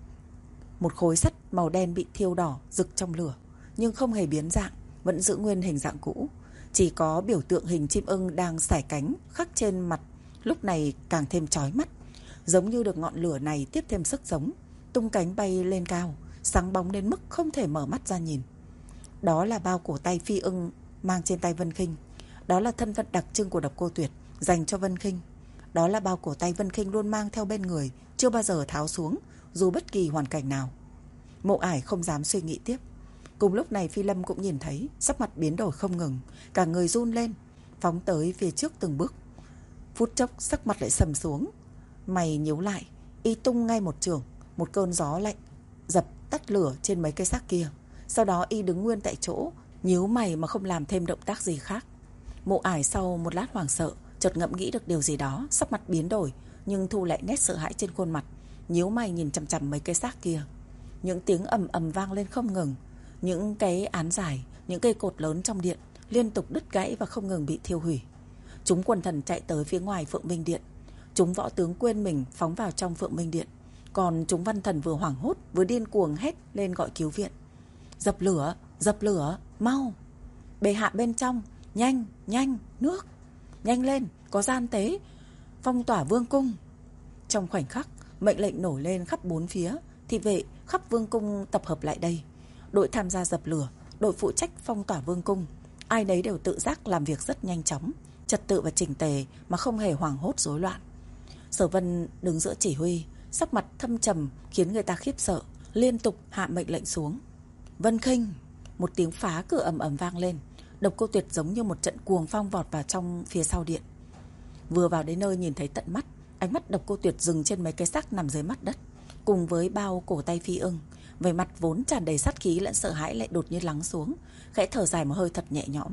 Một khối sắt màu đen bị thiêu đỏ rực trong lửa, nhưng không hề biến dạng, vẫn giữ nguyên hình dạng cũ. Chỉ có biểu tượng hình chim ưng đang sải cánh khắc trên mặt lúc này càng thêm chói mắt, giống như được ngọn lửa này tiếp thêm sức sống, tung cánh bay lên cao, sáng bóng đến mức không thể mở mắt ra nhìn. Đó là bao cổ tay phi ưng mang trên tay Vân Khinh. Đó là thân phận đặc trưng của Độc Cô Tuyệt dành cho Vân Khinh. Đó là bao cổ tay Vân Khinh luôn mang theo bên người, chưa bao giờ tháo xuống dù bất kỳ hoàn cảnh nào. Mộ Ải không dám suy nghĩ tiếp. Cùng lúc này Phi Lâm cũng nhìn thấy, sắc mặt biến đổi không ngừng, cả người run lên, phóng tới phía trước từng bước. Phút chốc sắc mặt lại sầm xuống, mày nhíu lại, y tung ngay một trường, một cơn gió lạnh dập tắt lửa trên mấy cây xác kia. Sau đó y đứng nguyên tại chỗ, nhíu mày mà không làm thêm động tác gì khác. Mộ Ải sau một lát hoảng sợ, chợt ngẫm nghĩ được điều gì đó, sắc mặt biến đổi, nhưng thu lại nét sợ hãi trên khuôn mặt, nhíu mày nhìn chằm chằm mấy cây xác kia. Những tiếng ầm ầm vang lên không ngừng, những cái án dài, những cây cột lớn trong điện liên tục đứt gãy và không ngừng bị thiêu hủy. Chúng quần thần chạy tới phía ngoài Phượng Minh Điện. Chúng võ tướng quên mình phóng vào trong Phượng Minh Điện. Còn chúng văn thần vừa hoảng hốt vừa điên cuồng hét lên gọi cứu viện. Dập lửa, dập lửa, mau! Bệ hạ bên trong, nhanh, nhanh, nước! Nhanh lên, có gian tế, phong tỏa vương cung! Trong khoảnh khắc, mệnh lệnh nổi lên khắp bốn phía, thị vệ khắp vương cung tập hợp lại đây. Đội tham gia dập lửa, đội phụ trách phong tỏa vương cung, ai nấy đều tự giác làm việc rất nhanh chóng, trật tự và chỉnh tề mà không hề hoảng hốt rối loạn. Sở Vân đứng giữa chỉ huy, sắc mặt thâm trầm khiến người ta khiếp sợ, liên tục hạ mệnh lệnh xuống. Vân Khinh! Một tiếng phá cửa ầm ầm vang lên. Độc Cô Tuyệt giống như một trận cuồng phong vọt vào trong phía sau điện. Vừa vào đến nơi nhìn thấy tận mắt, ánh mắt Độc Cô Tuyệt dừng trên mấy cái xác nằm dưới mặt đất, cùng với bao cổ tay phi ưng. Về mặt vốn tràn đầy sát khí lẫn sợ hãi lại đột nhiên lắng xuống, khẽ thở dài một hơi thật nhẹ nhõm.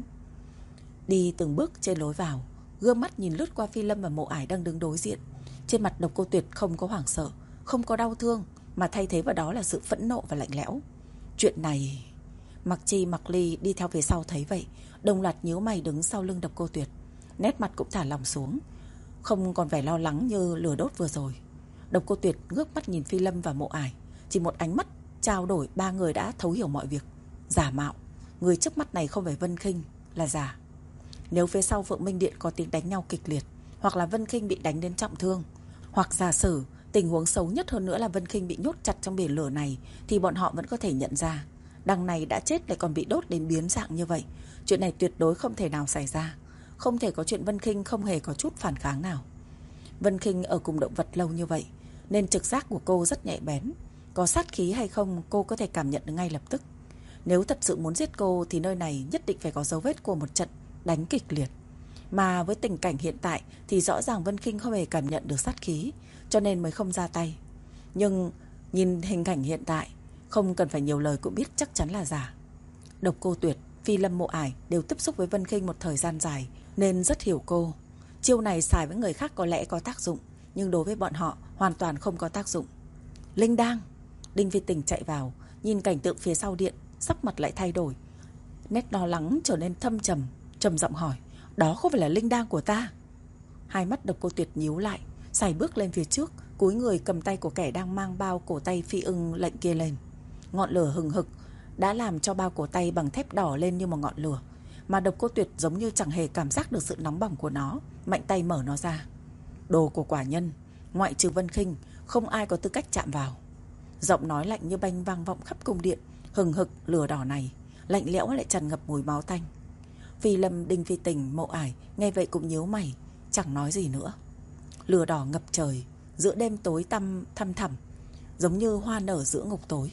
Đi từng bước trên lối vào, gương mắt nhìn lướt qua Phi Lâm và Mộ Ải đang đứng đối diện. Trên mặt Độc Cô Tuyệt không có hoảng sợ, không có đau thương, mà thay thế vào đó là sự phẫn nộ và lạnh lẽo. Chuyện này... Mặc Chi Mặc Ly đi theo phía sau thấy vậy, đồng loạt nhíu mày đứng sau lưng Độc Cô Tuyệt, nét mặt cũng thả lỏng xuống, không còn vẻ lo lắng như lửa đốt vừa rồi. Độc Cô Tuyệt ngước mắt nhìn Phi Lâm và Mộ Ải, chỉ một ánh mắt trao đổi ba người đã thấu hiểu mọi việc. Giả mạo, người trước mắt này không phải Vân Khinh, là giả. Nếu phía sau Phượng Minh Điện có tiếng đánh nhau kịch liệt, hoặc là Vân Khinh bị đánh đến trọng thương, hoặc giả sử tình huống xấu nhất hơn nữa là Vân Khinh bị nhốt chặt trong biển lửa này, thì bọn họ vẫn có thể nhận ra đằng này đã chết lại còn bị đốt đến biến dạng như vậy. Chuyện này tuyệt đối không thể nào xảy ra. Không thể có chuyện Vân Khinh không hề có chút phản kháng nào. Vân Khinh ở cùng động vật lâu như vậy, nên trực giác của cô rất nhạy bén. Có sát khí hay không cô có thể cảm nhận được ngay lập tức. Nếu thật sự muốn giết cô thì nơi này nhất định phải có dấu vết của một trận đánh kịch liệt. Mà với tình cảnh hiện tại thì rõ ràng Vân Khinh không hề cảm nhận được sát khí, cho nên mới không ra tay. Nhưng nhìn hình cảnh hiện tại, không cần phải nhiều lời cũng biết chắc chắn là giả. Độc Cô Tuyệt, Phi Lâm, Mộ Ải đều tiếp xúc với Vân Khinh một thời gian dài nên rất hiểu cô. Chiêu này xài với người khác có lẽ có tác dụng, nhưng đối với bọn họ hoàn toàn không có tác dụng. Linh Đang! Đinh Phi Tình chạy vào, nhìn cảnh tượng phía sau điện, sắc mặt lại thay đổi, nét lo lắng trở nên thâm trầm, trầm giọng hỏi: đó không phải là Linh Đang của ta? Hai mắt Độc Cô Tuyệt nhíu lại, sải bước lên phía trước, cúi người cầm tay của kẻ đang mang bao cổ tay phi ưng lệnh kia lên. Ngọn lửa hừng hực đã làm cho bao cổ tay bằng thép đỏ lên như một ngọn lửa, mà Độc Cô Tuyệt giống như chẳng hề cảm giác được sự nóng bỏng của nó, mạnh tay mở nó ra. Đồ của quả nhân, ngoại trừ Vân Khinh, không ai có tư cách chạm vào. Giọng nói lạnh như banh vang vọng khắp cung điện. Hừng hực lửa đỏ này, lạnh lẽo lại tràn ngập mùi máu tanh. Phi Lâm, Đinh Phi Tình, Mộ Ải nghe vậy cũng nhíu mày, chẳng nói gì nữa. Lửa đỏ ngập trời, giữa đêm tối tăm thăm thẳm, giống như hoa nở giữa ngục tối,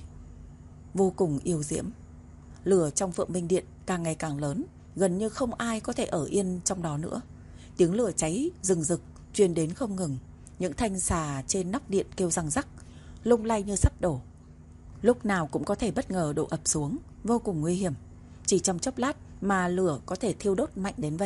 vô cùng yêu diễm. Lửa trong Phượng Minh Điện càng ngày càng lớn, gần như không ai có thể ở yên trong đó nữa. Tiếng lửa cháy rừng rực truyền đến không ngừng. Những thanh xà trên nóc điện kêu răng rắc, lung lay như sắp đổ, lúc nào cũng có thể bất ngờ đổ ập xuống, vô cùng nguy hiểm. Chỉ trong chốc lát mà lửa có thể thiêu đốt mạnh đến vậy,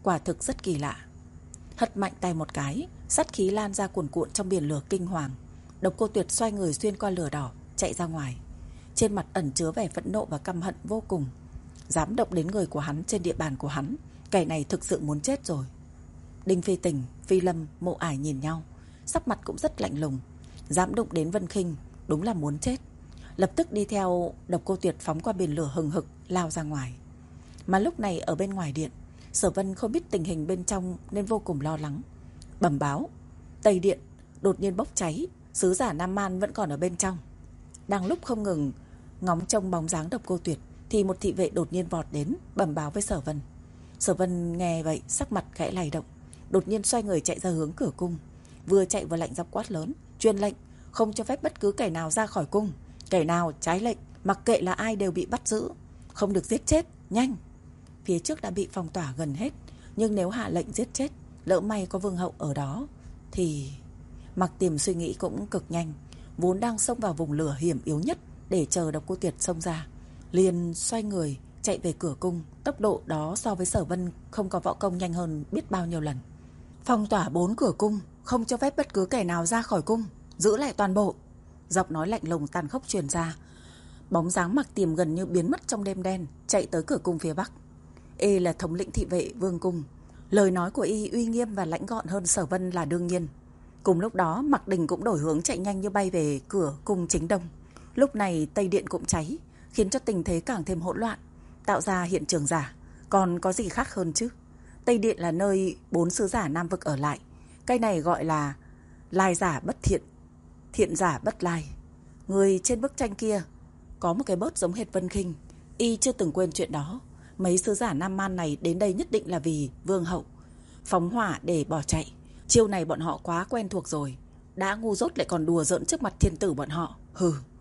quả thực rất kỳ lạ. Hất mạnh tay một cái, sát khí lan ra cuồn cuộn trong biển lửa kinh hoàng. Độc Cô Tuyệt xoay người xuyên qua lửa đỏ, chạy ra ngoài. Trên mặt ẩn chứa vẻ phẫn nộ và căm hận vô cùng. Dám động đến người của hắn trên địa bàn của hắn, kẻ này thực sự muốn chết rồi. Đinh Phi Tình, Phi Lâm, Mộ Ải nhìn nhau, sắc mặt cũng rất lạnh lùng. Dám đụng đến Vân Khinh, đúng là muốn chết. Lập tức đi theo Độc Cô Tuyệt phóng qua biển lửa hừng hực, lao ra ngoài. Mà lúc này ở bên ngoài điện, Sở Vân không biết tình hình bên trong nên vô cùng lo lắng. Bẩm báo, Tây Điện đột nhiên bốc cháy, sứ giả Nam Man vẫn còn ở bên trong. Đang lúc không ngừng ngóng trông bóng dáng Độc Cô Tuyệt thì một thị vệ đột nhiên vọt đến bẩm báo với Sở Vân. Sở Vân nghe vậy, sắc mặt khẽ lay động, đột nhiên xoay người chạy ra hướng cửa cung. Vừa chạy vừa lạnh giọng quát lớn, truyền lệnh, không cho phép bất cứ kẻ nào ra khỏi cung. Kẻ nào trái lệnh, mặc kệ là ai đều bị bắt giữ, không được giết chết, nhanh. Phía trước đã bị phong tỏa gần hết, nhưng nếu hạ lệnh giết chết, lỡ may có vương hậu ở đó thì... Mặc Tiềm suy nghĩ cũng cực nhanh, vốn đang xông vào vùng lửa hiểm yếu nhất để chờ Độc Cô Tuyệt xông ra, liền xoay người chạy về cửa cung. Tốc độ đó so với Sở Vân không có võ công nhanh hơn biết bao nhiêu lần. Phong tỏa bốn cửa cung, không cho phép bất cứ kẻ nào ra khỏi cung, giữ lại toàn bộ. Giọng nói lạnh lùng tàn khốc truyền ra. Bóng dáng Mặc Tiềm gần như biến mất trong đêm đen, chạy tới cửa cung phía bắc. Y là thống lĩnh thị vệ vương cung, lời nói của y uy nghiêm và lãnh gọn hơn Sở Vân là đương nhiên. Cùng lúc đó, Mặc Đình cũng đổi hướng chạy nhanh như bay về cửa cung chính đông. Lúc này Tây Điện cũng cháy, khiến cho tình thế càng thêm hỗn loạn, tạo ra hiện trường giả. Còn có gì khác hơn chứ? Tây Điện là nơi bốn sứ giả Nam Vực ở lại. Cái này gọi là lai giả bất thiện, thiện giả bất lai. Người trên bức tranh kia có một cái bớt giống hệt Vân Khinh, y chưa từng quên chuyện đó. Mấy sứ giả Nam Man này đến đây nhất định là vì vương hậu. Phóng hỏa để bỏ chạy, chiêu này bọn họ quá quen thuộc rồi. Đã ngu dốt lại còn đùa giỡn trước mặt thiên tử bọn họ. Hừ.